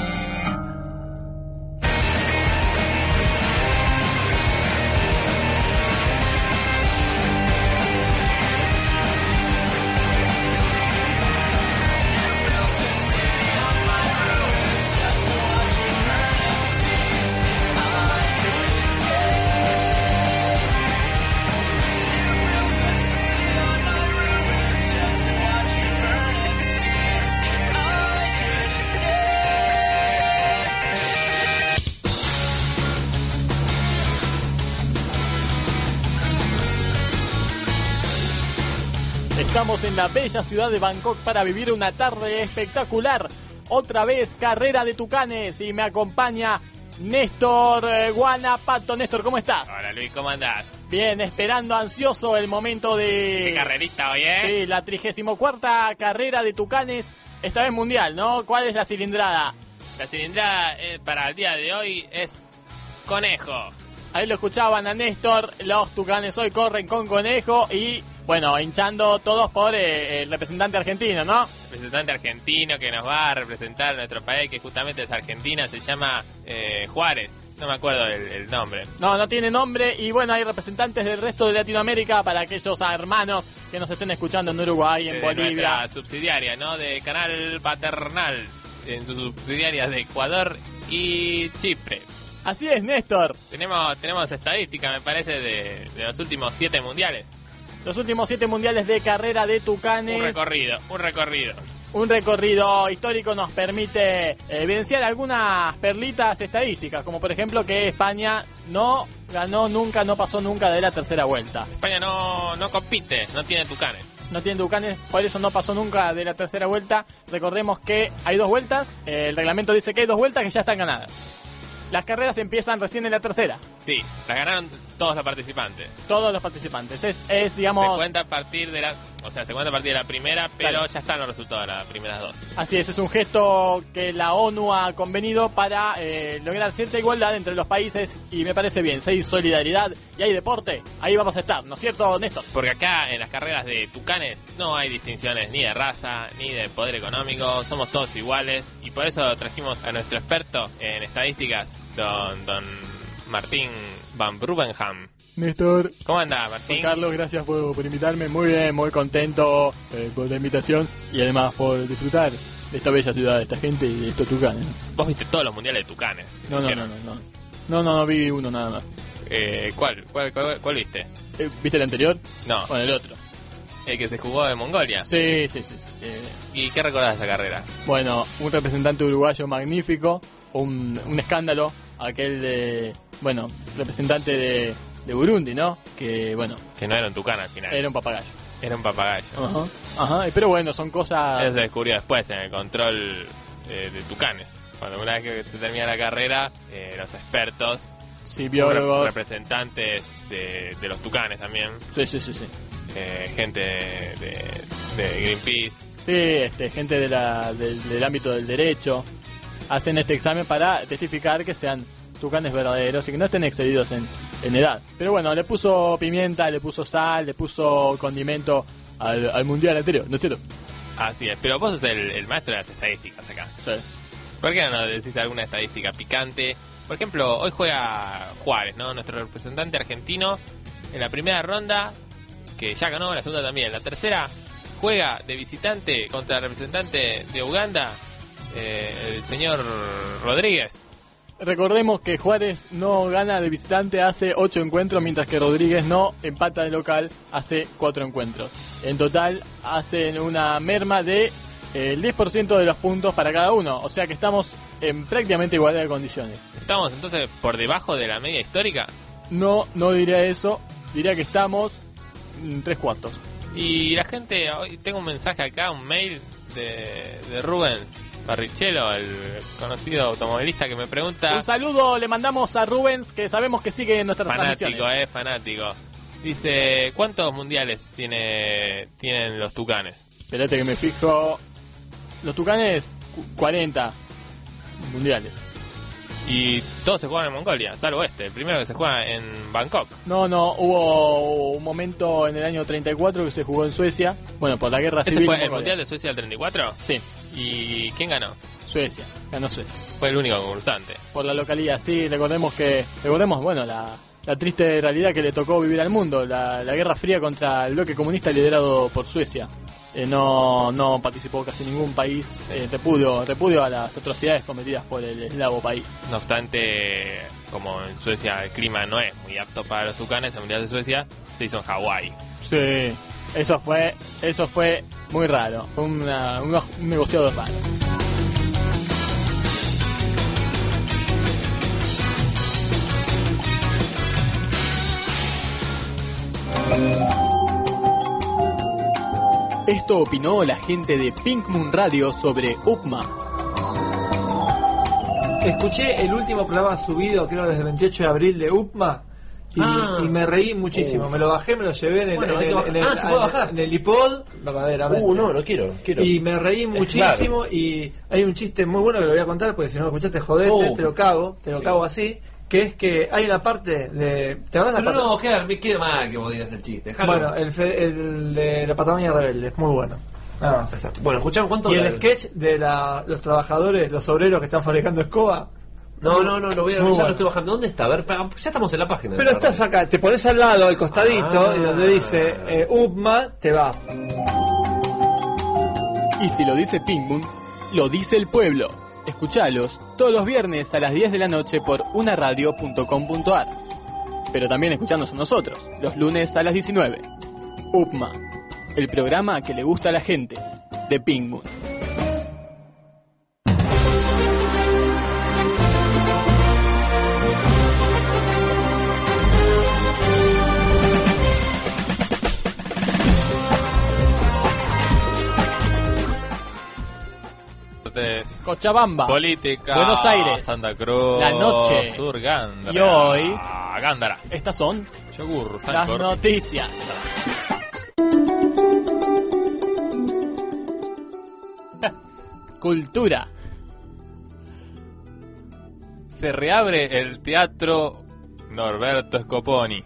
Estamos en la bella ciudad de Bangkok para vivir una tarde espectacular. Otra vez carrera de tucanes y me acompaña Néstor eh, Guanapato. Néstor, ¿cómo estás? Hola Luis, ¿cómo andás? Bien, esperando ansioso el momento de... Qué carrerita hoy, ¿eh? Sí, la trigésimo cuarta carrera de tucanes, esta vez mundial, ¿no? ¿Cuál es la cilindrada? La cilindrada eh, para el día de hoy es conejo. Ahí lo escuchaban a Néstor, los tucanes hoy corren con conejo y... Bueno, hinchando todos por eh, el representante argentino, ¿no? Representante argentino que nos va a representar nuestro país, que justamente es Argentina, se llama eh, Juárez. No me acuerdo el, el nombre. No, no tiene nombre. Y bueno, hay representantes del resto de Latinoamérica para aquellos hermanos que nos estén escuchando en Uruguay, en de Bolivia. Nuestra subsidiaria, ¿no? De Canal Paternal, en sus subsidiarias de Ecuador y Chipre. Así es, Néstor. Tenemos tenemos estadística, me parece, de, de los últimos siete mundiales. Los últimos siete mundiales de carrera de tucanes. Un recorrido, un recorrido. Un recorrido histórico nos permite evidenciar algunas perlitas estadísticas, como por ejemplo que España no ganó nunca, no pasó nunca de la tercera vuelta. España no, no compite, no tiene tucanes. No tiene tucanes, por eso no pasó nunca de la tercera vuelta. Recordemos que hay dos vueltas, el reglamento dice que hay dos vueltas que ya están ganadas. Las carreras empiezan recién en la tercera. Sí, las ganaron todos los participantes. Todos los participantes. Es, es digamos... Se cuenta a partir de la... O sea, se cuenta a partir de la primera, pero Claro. ya están los resultados de las primeras dos. Así es, es un gesto que la ONU ha convenido para eh, lograr cierta igualdad entre los países y me parece bien. Si hay solidaridad y hay deporte, ahí vamos a estar, ¿no es cierto, Néstor? Porque acá en las carreras de tucanes no hay distinciones ni de raza, ni de poder económico, somos todos iguales y por eso trajimos a nuestro experto en estadísticas, don, don Martín Van Brubenham. Néstor, ¿Cómo anda, Martín? Carlos, gracias por, por invitarme. Muy bien, muy contento eh, por la invitación y además por disfrutar de esta bella ciudad, de esta gente y de estos tucanes. Vos viste todos los mundiales de tucanes. No, no, no, ¿Vieron? no, no. No, no, no vi uno nada más. Eh, ¿cuál, cuál, cuál, cuál viste? Eh, ¿Viste el anterior? No, Bueno, el otro. el que se jugó en Mongolia. Sí, sí, sí. sí. Eh, ¿Y qué recordás de esa carrera? bueno, un representante uruguayo magnífico, un, un escándalo, aquel de, bueno, representante de, de Burundi, ¿no? Que, bueno, Que no era un tucán al final. era un papagayo. Era un papagayo. Ajá, ajá, pero bueno, son cosas... Eso se descubrió después en el control eh, de tucanes. Cuando una vez que se termina la carrera, eh, los expertos, Sí, rep- biólogos. representantes de, de los tucanes también, Sí, sí, sí, sí. eh, gente de, de Greenpeace, Sí, este, gente de la, del, del ámbito del derecho hacen este examen para testificar que sean tucanes verdaderos y que no estén excedidos en, en edad. Pero bueno, le puso pimienta, le puso sal, le puso condimento al, al mundial anterior, ¿no es cierto? así es. Pero vos sos el, el maestro de las estadísticas acá. Sí. ¿Por qué no nos decís alguna estadística picante? Por ejemplo, hoy juega Juárez, ¿no? Nuestro representante argentino en la primera ronda, que ya ganó, la segunda también. La tercera juega de visitante contra el representante de Uganda, eh, el señor Rodríguez. Recordemos que Juárez no gana de visitante hace ocho encuentros, mientras que Rodríguez no empata de local hace cuatro encuentros. En total hacen una merma de eh, el diez por ciento de los puntos para cada uno, o sea que estamos en prácticamente igualdad de condiciones. Estamos entonces por debajo de la media histórica. No, no diría eso, diría que estamos en tres cuartos. Y la gente, hoy tengo un mensaje acá, un mail de, de Rubens Barrichello, el conocido automovilista, que me pregunta... Un saludo le mandamos a Rubens, que sabemos que sigue en nuestras Fanático, transmisiones. eh, fanático. Dice, ¿cuántos mundiales tiene tienen los tucanes? Espérate que me fijo. Los tucanes, cu- cuarenta mundiales. Y todos se juegan en Mongolia, salvo este, el primero que se juega en Bangkok. No, no, hubo un momento en el año treinta y cuatro que se jugó en Suecia. Bueno, por la guerra ¿Ese civil. fue en el Mongolia. Mundial de Suecia del treinta y cuatro? Sí. ¿Y quién ganó? Suecia, ganó Suecia. Fue el único concursante. Por la localidad, sí, recordemos que, recordemos, bueno, la, la triste realidad que le tocó vivir al mundo, la, la Guerra Fría contra el bloque comunista liderado por Suecia. Eh, no, no participó casi ningún país, eh, repudio, repudio a las atrocidades cometidas por el eslavo país. No obstante, como en Suecia el clima no es muy apto para los tucanes, el Mundial de Suecia se hizo en Hawái. Sí, eso fue, eso fue muy raro, fue una, un, un negociado raro. Esto opinó la gente de Pink Moon Radio sobre U P M A. Escuché el último programa subido, creo desde el veintiocho de abril de U P M A y, Ah. y me reí muchísimo. Uf. Me lo bajé, me lo llevé en el, Bueno, en hay que el, bajar. en el- Ah, ¿se puede en- bajar? en el iPod, verdaderamente. Uh, no, no quiero, quiero. Y me reí muchísimo y hay un chiste muy bueno que lo voy a contar porque si no lo escuchaste jodete, Oh. te lo cago, te lo Sí. cago así, que es que hay una parte de... ¿Te acordás la Pero parte? no, queda, me queda mal que vos digas el chiste. Dejalo. Bueno, el, fe- el de la Patagonia Rebelde, muy bueno. Nada más. Exacto. Bueno, escuchamos cuánto. Y el la- sketch de la, los trabajadores, los obreros que están fabricando escoba. No, no, no, lo voy a Muy ya bueno. lo estoy bajando. ¿Dónde está? A ver, pa- ya estamos en la página. Pero estás acá, te pones al lado, al costadito, Ah. y donde dice eh, U P M A, te va. Y si lo dice Pink Moon, lo dice el pueblo. Escuchalos todos los viernes a las diez de la noche por unaradio punto com punto ar. Pero también escuchándonos a nosotros, los lunes a las diecinueve. U P M A, el programa que le gusta a la gente, de Pink Moon. Cochabamba, Política, Buenos Aires, Santa Cruz, La Noche. Sur Gándara, Y hoy- Gándara, estas son Yogur, las Sancor. noticias. Cultura. Se reabre el Teatro Norberto Scoponi.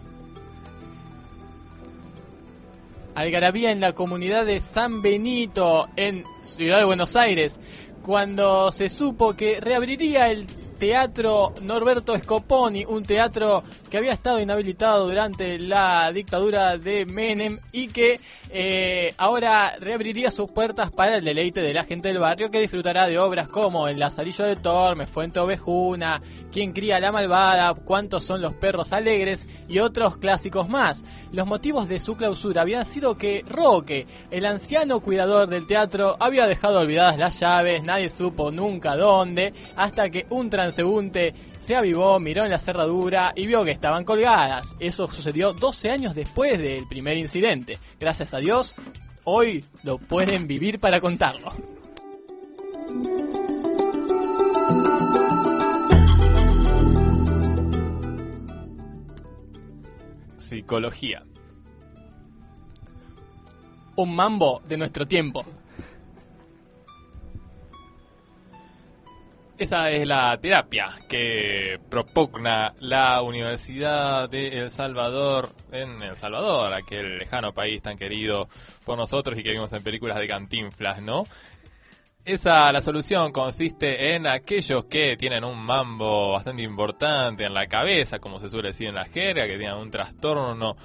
Algarabía en la comunidad de San Benito, en Ciudad de Buenos Aires, cuando se supo que reabriría el Teatro Norberto Scoponi, un teatro que había estado inhabilitado durante la dictadura de Menem y que eh, ahora reabriría sus puertas para el deleite de la gente del barrio, que disfrutará de obras como El Lazarillo de Tormes, Fuente Ovejuna, Quién cría la malvada, Cuántos son los perros alegres y otros clásicos más. Los motivos de su clausura habían sido que Roque, el anciano cuidador del teatro, había dejado olvidadas las llaves, nadie supo nunca dónde, hasta que un transeúnte se avivó, miró en la cerradura y vio que estaban colgadas. Eso sucedió doce años después del primer incidente. Gracias a Dios, hoy lo pueden vivir para contarlo. Psicología. Un mambo de nuestro tiempo. Esa es la terapia que propugna la Universidad de El Salvador en El Salvador, aquel lejano país tan querido por nosotros y que vimos en películas de Cantinflas, ¿no? Esa, la solución consiste en aquellos que tienen un mambo bastante importante en la cabeza, como se suele decir en la jerga, que tienen un trastorno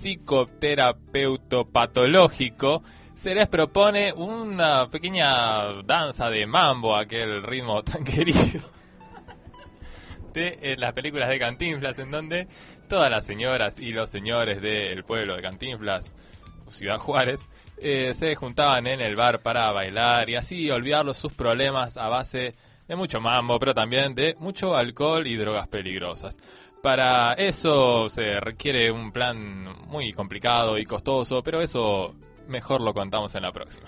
psicoterapeuto-patológico. Se les propone una pequeña danza de mambo, aquel ritmo tan querido de eh, las películas de Cantinflas, en donde todas las señoras y los señores del pueblo de Cantinflas, Ciudad Juárez, eh, se juntaban en el bar para bailar y así olvidar sus problemas a base de mucho mambo, pero también de mucho alcohol y drogas peligrosas. Para eso se requiere un plan muy complicado y costoso, pero eso mejor lo contamos en la próxima.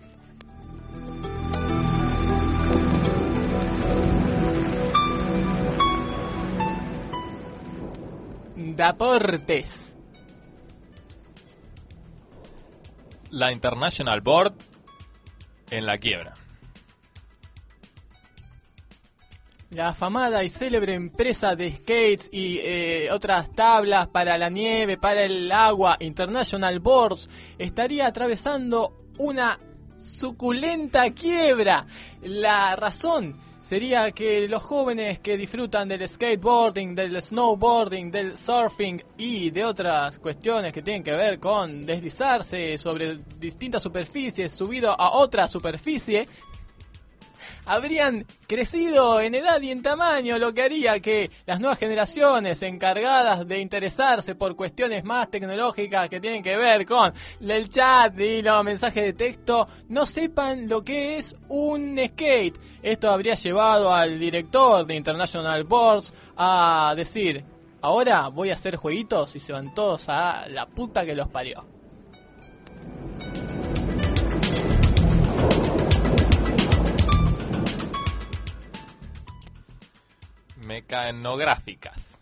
Deportes. La International Board en la quiebra. La afamada y célebre empresa de skates y eh, otras tablas para la nieve, para el agua, International Boards, estaría atravesando una suculenta quiebra. La razón sería que los jóvenes que disfrutan del skateboarding, del snowboarding, del surfing y de otras cuestiones que tienen que ver con deslizarse sobre distintas superficies subido a otra superficie, habrían crecido en edad y en tamaño, lo que haría que las nuevas generaciones encargadas de interesarse por cuestiones más tecnológicas que tienen que ver con el chat y los mensajes de texto no sepan lo que es un skate. Esto habría llevado al director de International Boards a decir: ahora voy a hacer jueguitos, y se van todos a la puta que los parió. Mecanográficas.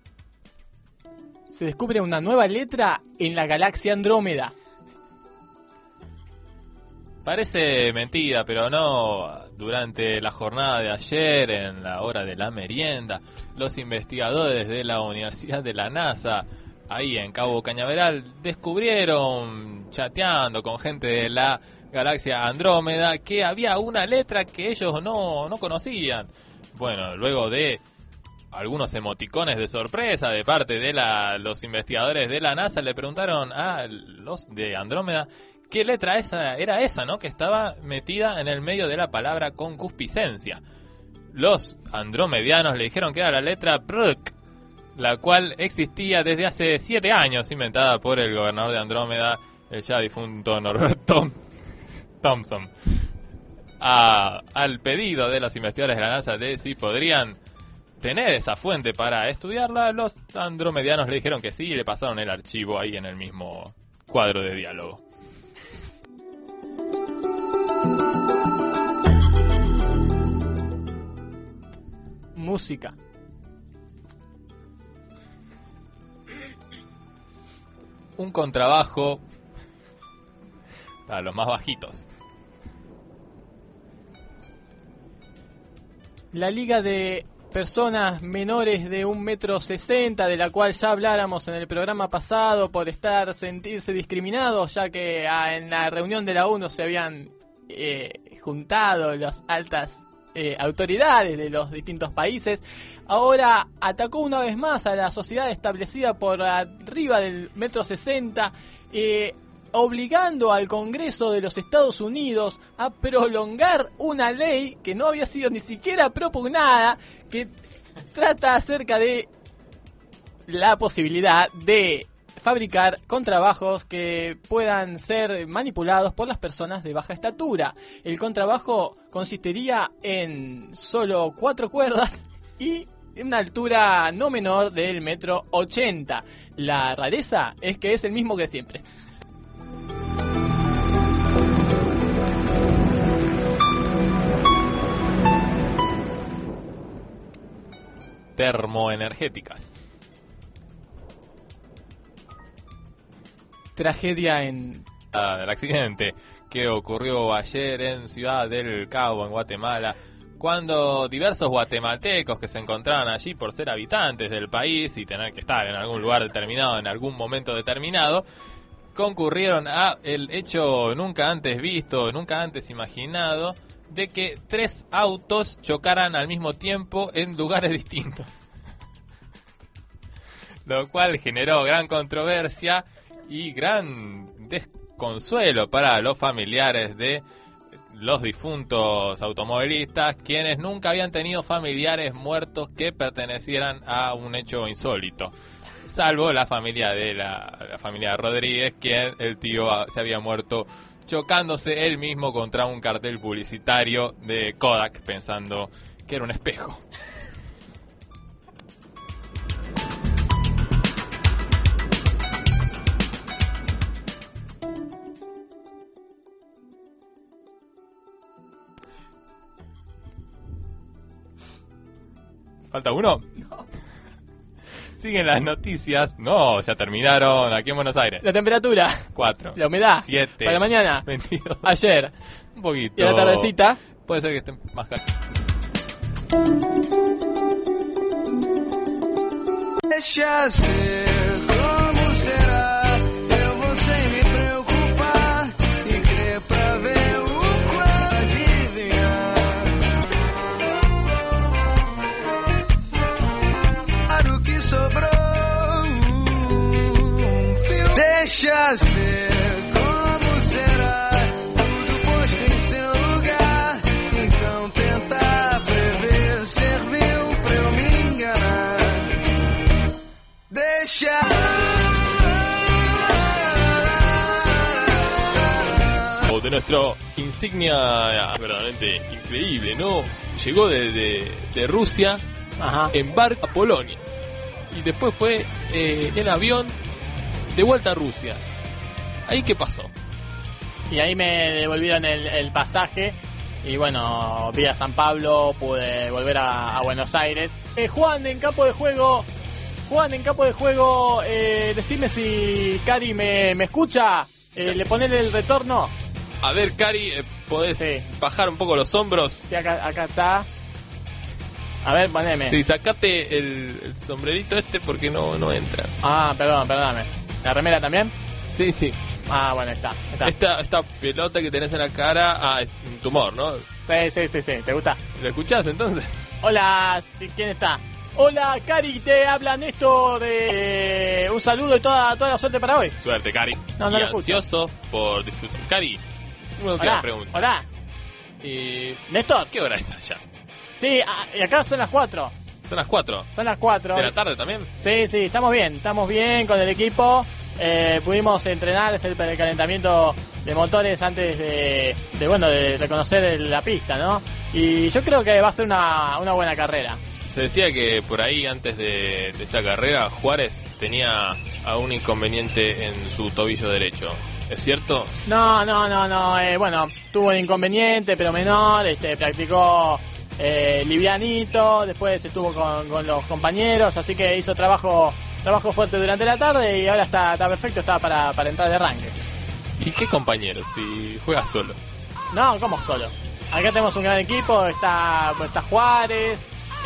Se descubre una nueva letra en la galaxia Andrómeda. Parece mentira, pero no. Durante la jornada de ayer, en la hora de la merienda, los investigadores de la Universidad de la NASA, ahí en Cabo Cañaveral, descubrieron, chateando con gente de la galaxia Andrómeda, que había una letra que ellos no, no conocían. Bueno, luego de algunos emoticones de sorpresa de parte de la, los investigadores de la NASA, le preguntaron a los de Andrómeda qué letra esa era esa, ¿no? Que estaba metida en el medio de la palabra concupiscencia. Los andromedianos le dijeron que era la letra P R K, la cual existía desde hace siete años, inventada por el gobernador de Andrómeda, el ya difunto Norberto Thompson. A, al pedido de los investigadores de la NASA de si podrían tener esa fuente para estudiarla, los andromedianos le dijeron que sí y le pasaron el archivo ahí en el mismo cuadro de diálogo. Música. Un contrabajo para los más bajitos. La Liga de Personas Menores de un metro sesenta, de la cual ya habláramos en el programa pasado por estar sentirse discriminados, ya que ah, en la reunión de la ONU se habían eh, juntado las altas eh, autoridades de los distintos países, ahora atacó una vez más a la sociedad establecida por arriba del metro sesenta, eh, obligando al Congreso de los Estados Unidos a prolongar una ley que no había sido ni siquiera propugnada, que trata acerca de la posibilidad de fabricar contrabajos que puedan ser manipulados por las personas de baja estatura. El contrabajo consistiría en solo cuatro cuerdas y una altura no menor del metro ochenta. La rareza es que es el mismo que siempre. Termoenergéticas. Tragedia en... Ah, del accidente que ocurrió ayer en Ciudad del Cabo, en Guatemala, cuando diversos guatemaltecos que se encontraban allí por ser habitantes del país y tener que estar en algún lugar determinado en algún momento determinado, concurrieron a el hecho nunca antes visto, nunca antes imaginado, de que tres autos chocaran al mismo tiempo en lugares distintos. Lo cual generó gran controversia y gran desconsuelo para los familiares de los difuntos automovilistas, quienes nunca habían tenido familiares muertos que pertenecieran a un hecho insólito. Salvo la familia de la, la familia Rodríguez, quien el tío se había muerto chocándose él mismo contra un cartel publicitario de Kodak, pensando que era un espejo. ¿Falta uno? No. Siguen las noticias. No, ya terminaron aquí en Buenos Aires. La temperatura. cuatro. La humedad. siete. Para mañana. veintidós. Ayer. Un poquito. Y a la tardecita. Puede ser que estén más caros. Deixa ser como será, eu vou sem me preocupar e crer pra ver o Deixa ser como será, tudo posto em seu lugar. Então tenta prever, serviu pra eu me enganar. Deixa. De nuestro insignia verdaderamente increíble, ¿no? Llegó de, de, de Rusia Ajá. en barco a Polonia y después fue eh, en avión de vuelta a Rusia. ¿Ahí qué pasó? Y ahí me devolvieron el, el pasaje y bueno, vía San Pablo, pude volver a, a Buenos Aires. Eh, Juan, en campo de juego, Juan, en campo de juego, eh, decime si Cari me, me escucha, eh, le ponen el retorno. A ver, Cari, eh, ¿podés Sí. bajar un poco los hombros? Sí, acá, acá está. A ver, poneme. Sí, sacate el, el sombrerito este porque no, no entra. Ah, perdón, perdóname. ¿La remera también? Sí, sí. Ah, bueno, está. está. Esta, esta pelota que tenés en la cara, ah, es un tumor, ¿no? Sí, sí, sí, sí. ¿Te gusta? ¿Lo escuchás entonces? Hola, sí, ¿quién está? Hola, Cari, te habla Néstor. Eh, un saludo y toda, toda la suerte para hoy. Suerte, Cari. No, no y lo escucho. ansioso por disfrutar. Cari, una última Hola, pregunta. hola. Eh, Néstor. ¿Qué hora es allá? Sí, ah, y acá son las cuatro. Son las cuatro. Son las cuatro. ¿De la tarde también? Sí, sí, estamos bien. Estamos bien con el equipo. Eh, pudimos entrenar, hacer el calentamiento de motores antes de, de bueno, de reconocer el- la pista, ¿no? Y yo creo que va a ser una, una buena carrera. Se decía que por ahí, antes de, de esta carrera, Juárez tenía algún inconveniente en su tobillo derecho. ¿Es cierto? No, no, no, no. Eh, bueno, tuvo un inconveniente, pero menor. Este, practicó eh, livianito. Después estuvo con, con los compañeros, así que hizo trabajo trabajo fuerte durante la tarde y ahora está, está perfecto, está para, para entrar de arranque. ¿Y qué compañeros si juega solo? No, ¿cómo solo? Acá tenemos un gran equipo. Está, pues, está Juárez.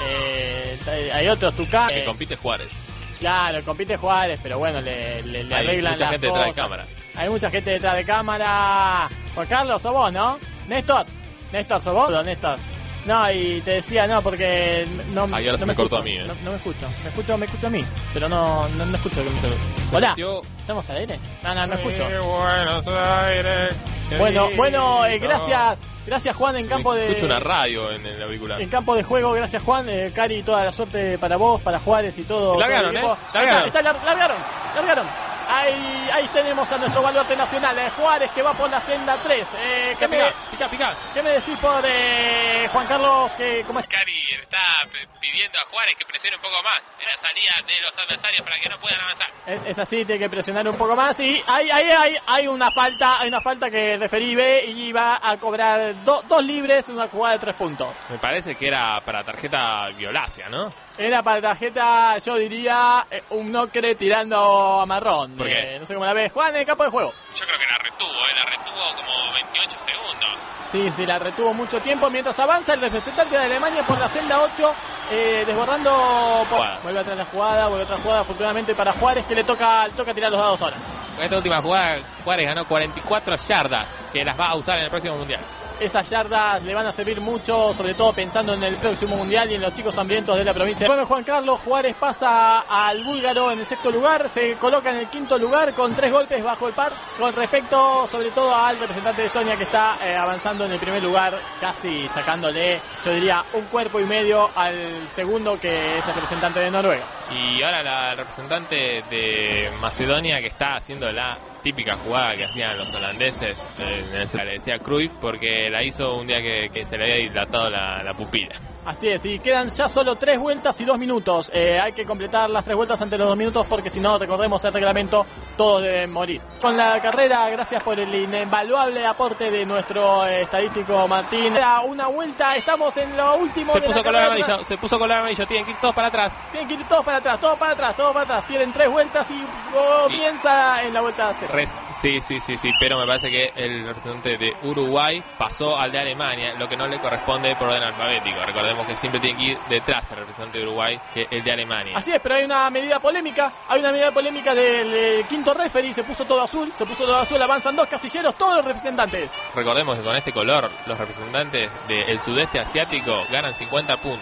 Eh, está- hay otros Tucán. Que eh, compite Juárez. Claro, compite Juárez, pero bueno, le, le, le Hay arreglan mucha las gente detrás de cosas. cámara. Hay mucha gente detrás de cámara. Juan Carlos, sos vos, ¿no? Néstor. Néstor, sos vos. No, Néstor. No, y te decía, no, porque no, Ahí ahora no se me cortó escucho. a mí, ¿eh? No, no me escucho. Me escucho, me escucho a mí. Pero no, no, no escucho. que me- Se Hola. metió- ¿Estamos al aire? No, no, no escucho. Eh, Buenos Aires, Bueno, querido. bueno, eh, gracias. Gracias, Juan, en campo de... Escucho una radio en el auricular. En campo de juego, gracias Juan, eh, Cari, toda la suerte para vos, para Juárez y todo. Largaron, todo el equipo. ¿eh? Largaron. Ahí está, está, lar- largaron, largaron. Ahí, ahí tenemos a nuestro baluarte nacional, eh, Juárez, que va por la senda tres. Eh, ¿qué, me, Pica, pica, pica. ¿Qué me decís por eh, Juan Carlos? Que, ¿cómo es? Cari está pidiendo a Juárez que presione un poco más en la salida de los adversarios para que no puedan avanzar. Es, es así, tiene que presionar un poco más y hay, hay, hay, hay una falta, hay una falta que el referí ve y va a cobrar do- dos libres, una jugada de tres puntos. Me parece que era para tarjeta violácea, ¿no? Era para tarjeta, yo diría, eh, un Nocre tirando a marrón. ¿Por qué? Eh, no sé cómo la ves. Juan, en el campo de juego. Yo creo que la retuvo, ¿eh? La retuvo como veintiocho segundos. Sí, sí, la retuvo mucho tiempo. Mientras avanza el representante de Alemania por la senda ocho, eh, desbordando. Por... Jugada. Vuelve atrás la jugada, vuelve otra jugada, afortunadamente para Juárez, que le toca, le toca tirar los dados ahora. Con esta última jugada, Juárez ganó cuarenta y cuatro yardas, que las va a usar en el próximo mundial. Esas yardas le van a servir mucho, sobre todo pensando en el próximo mundial y en los chicos hambrientos de la provincia. Bueno, Juan Carlos, Juárez pasa al búlgaro en el sexto lugar, se coloca en el quinto lugar con tres golpes bajo el par, con respecto sobre todo al representante de Estonia, que está eh, avanzando en el primer lugar, casi sacándole, yo diría, un cuerpo y medio al segundo, que es el representante de Noruega. Y ahora la representante de Macedonia, que está haciendo la típica jugada que hacían los holandeses, eh, en el- le decía Cruyff, porque la hizo un día que, que se le había dilatado la, la pupila. Así es, y quedan ya solo tres vueltas y dos minutos. Eh, hay que completar las tres vueltas antes de los dos minutos porque si no, recordemos el reglamento, todos deben morir. Con la carrera, gracias por el invaluable aporte de nuestro eh, estadístico Martín. Era una vuelta, estamos en lo último Se de puso la color carrera. amarillo, se puso color amarillo, tienen que ir todos para atrás. Tienen que ir todos para atrás, todos para atrás, todos para atrás. Tienen tres vueltas y comienza en la vuelta cero. Res- sí, sí, sí, sí, pero me parece que el representante de Uruguay pasó al de Alemania, lo que no le corresponde por orden alfabético. Recordemos que siempre tiene que ir detrás el representante de Uruguay que el de Alemania. Así es, pero hay una medida polémica, hay una medida polémica del eh, quinto referee, se puso todo azul, se puso todo azul, avanzan dos casilleros, todos los representantes. Recordemos que con este color los representantes del sudeste asiático ganan cincuenta puntos.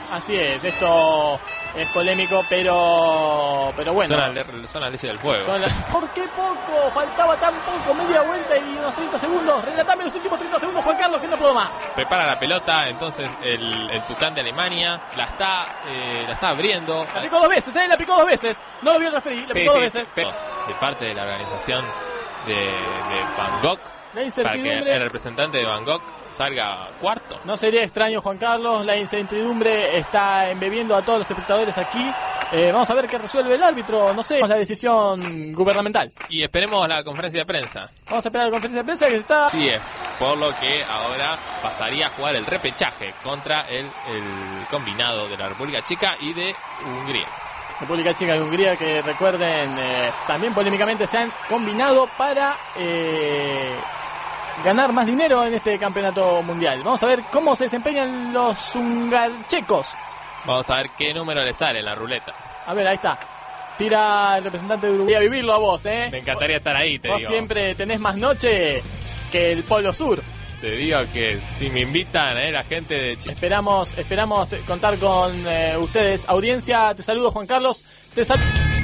Así es, esto es polémico, pero pero bueno. Son la, son la ley del fuego. Son la... ¿Por qué poco? Faltaba tan poco, media vuelta y unos treinta segundos. Relatame los últimos treinta segundos, Juan Carlos, que no puedo más. Prepara la pelota, entonces el, el Tucán de Alemania la está eh, la está abriendo. La picó dos veces, ¿eh? La picó dos veces. No lo vio el referí, la Sí, picó sí, dos veces. pero de parte de la organización de, de Van Gogh, La para que incertidumbre. el representante de Van Gogh salga cuarto. No sería extraño, Juan Carlos. La incertidumbre está embebiendo a todos los espectadores aquí. Eh, vamos a ver qué resuelve el árbitro. No sé, la decisión gubernamental. Y esperemos la conferencia de prensa. Vamos a esperar la conferencia de prensa que se está... Sí, es por lo que ahora pasaría a jugar el repechaje contra el, el combinado de la República Checa y de Hungría. República Checa y Hungría, que recuerden, eh, también polémicamente se han combinado para eh, ganar más dinero en este campeonato mundial. Vamos a ver cómo se desempeñan los hungarchecos. Vamos a ver qué número le sale en la ruleta. A ver, ahí está. Tira el representante de Uruguay a vivirlo a vos, ¿eh? Me encantaría estar ahí, te Vos digo. siempre tenés más noche que el Polo Sur. Te digo que si me invitan, eh, la gente de Chile. Esperamos, esperamos te- contar con eh, ustedes. Audiencia, te saludo, Juan Carlos. Te saludo.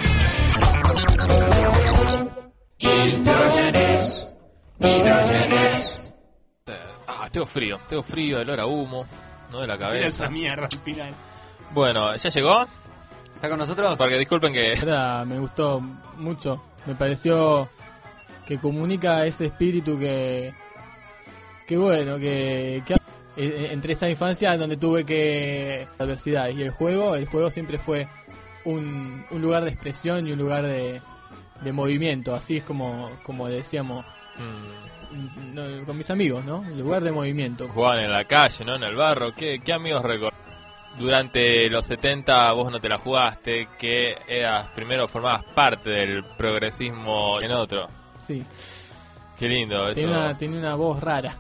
Ah, tengo frío, tengo frío, olor a humo, no de la Es cabeza. una mierda al final. Bueno, ¿ya llegó? ¿Está con nosotros? Porque disculpen que... verdad, me gustó mucho. Me pareció que comunica ese espíritu que, que bueno, que, que eh, entre esa infancia donde tuve que adversidades y el juego, el juego siempre fue un, un lugar de expresión y un lugar de, de movimiento. Así es como, como decíamos mm, no, con mis amigos, ¿no? El lugar de movimiento. jugaban en la calle, ¿no? En el barro. ¿Qué, qué amigos recordás? Durante los setenta vos no te la jugaste, que eras primero formabas parte del progresismo en otro. Sí, Qué lindo eso. tenía una, tenía una voz rara.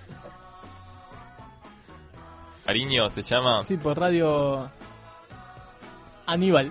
Cariño se llama. Sí, por radio Aníbal.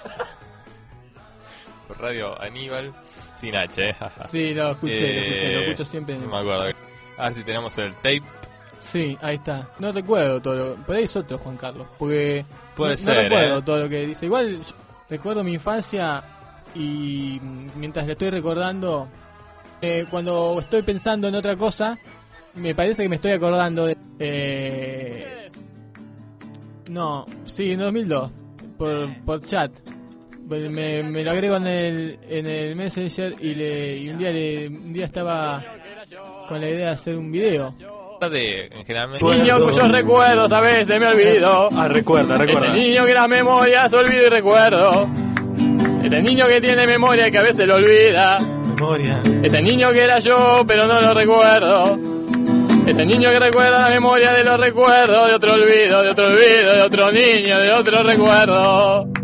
Por radio Aníbal. Sin H, eh. Sí, lo escuché, lo escuché, lo Eh, escucho siempre. No me acuerdo. A ver si tenemos el tape. Sí, ahí está. No recuerdo todo lo... Por ahí es otro, Juan Carlos. Porque Puede no, ser, no recuerdo ¿eh? todo lo que dice. Igual yo recuerdo mi infancia y mm, mientras le estoy recordando, eh, cuando estoy pensando en otra cosa, me parece que me estoy acordando de... Eh, no, sí, en dos mil dos, por, por chat. Me, me lo agrego en el, en el Messenger y, le, y un día le, un día estaba con la idea de hacer un video. De, en general, Niño cuyos recuerdos a veces me olvido. Ah, recuerda, recuerda. Ese niño que las memorias olvido y recuerdo. Ese niño que tiene memoria y que a veces lo olvida. Memoria. Ese niño que era yo pero no lo recuerdo. Ese niño que recuerda la memoria de los recuerdos, de otro olvido, de otro olvido, de otro niño, de otro recuerdo.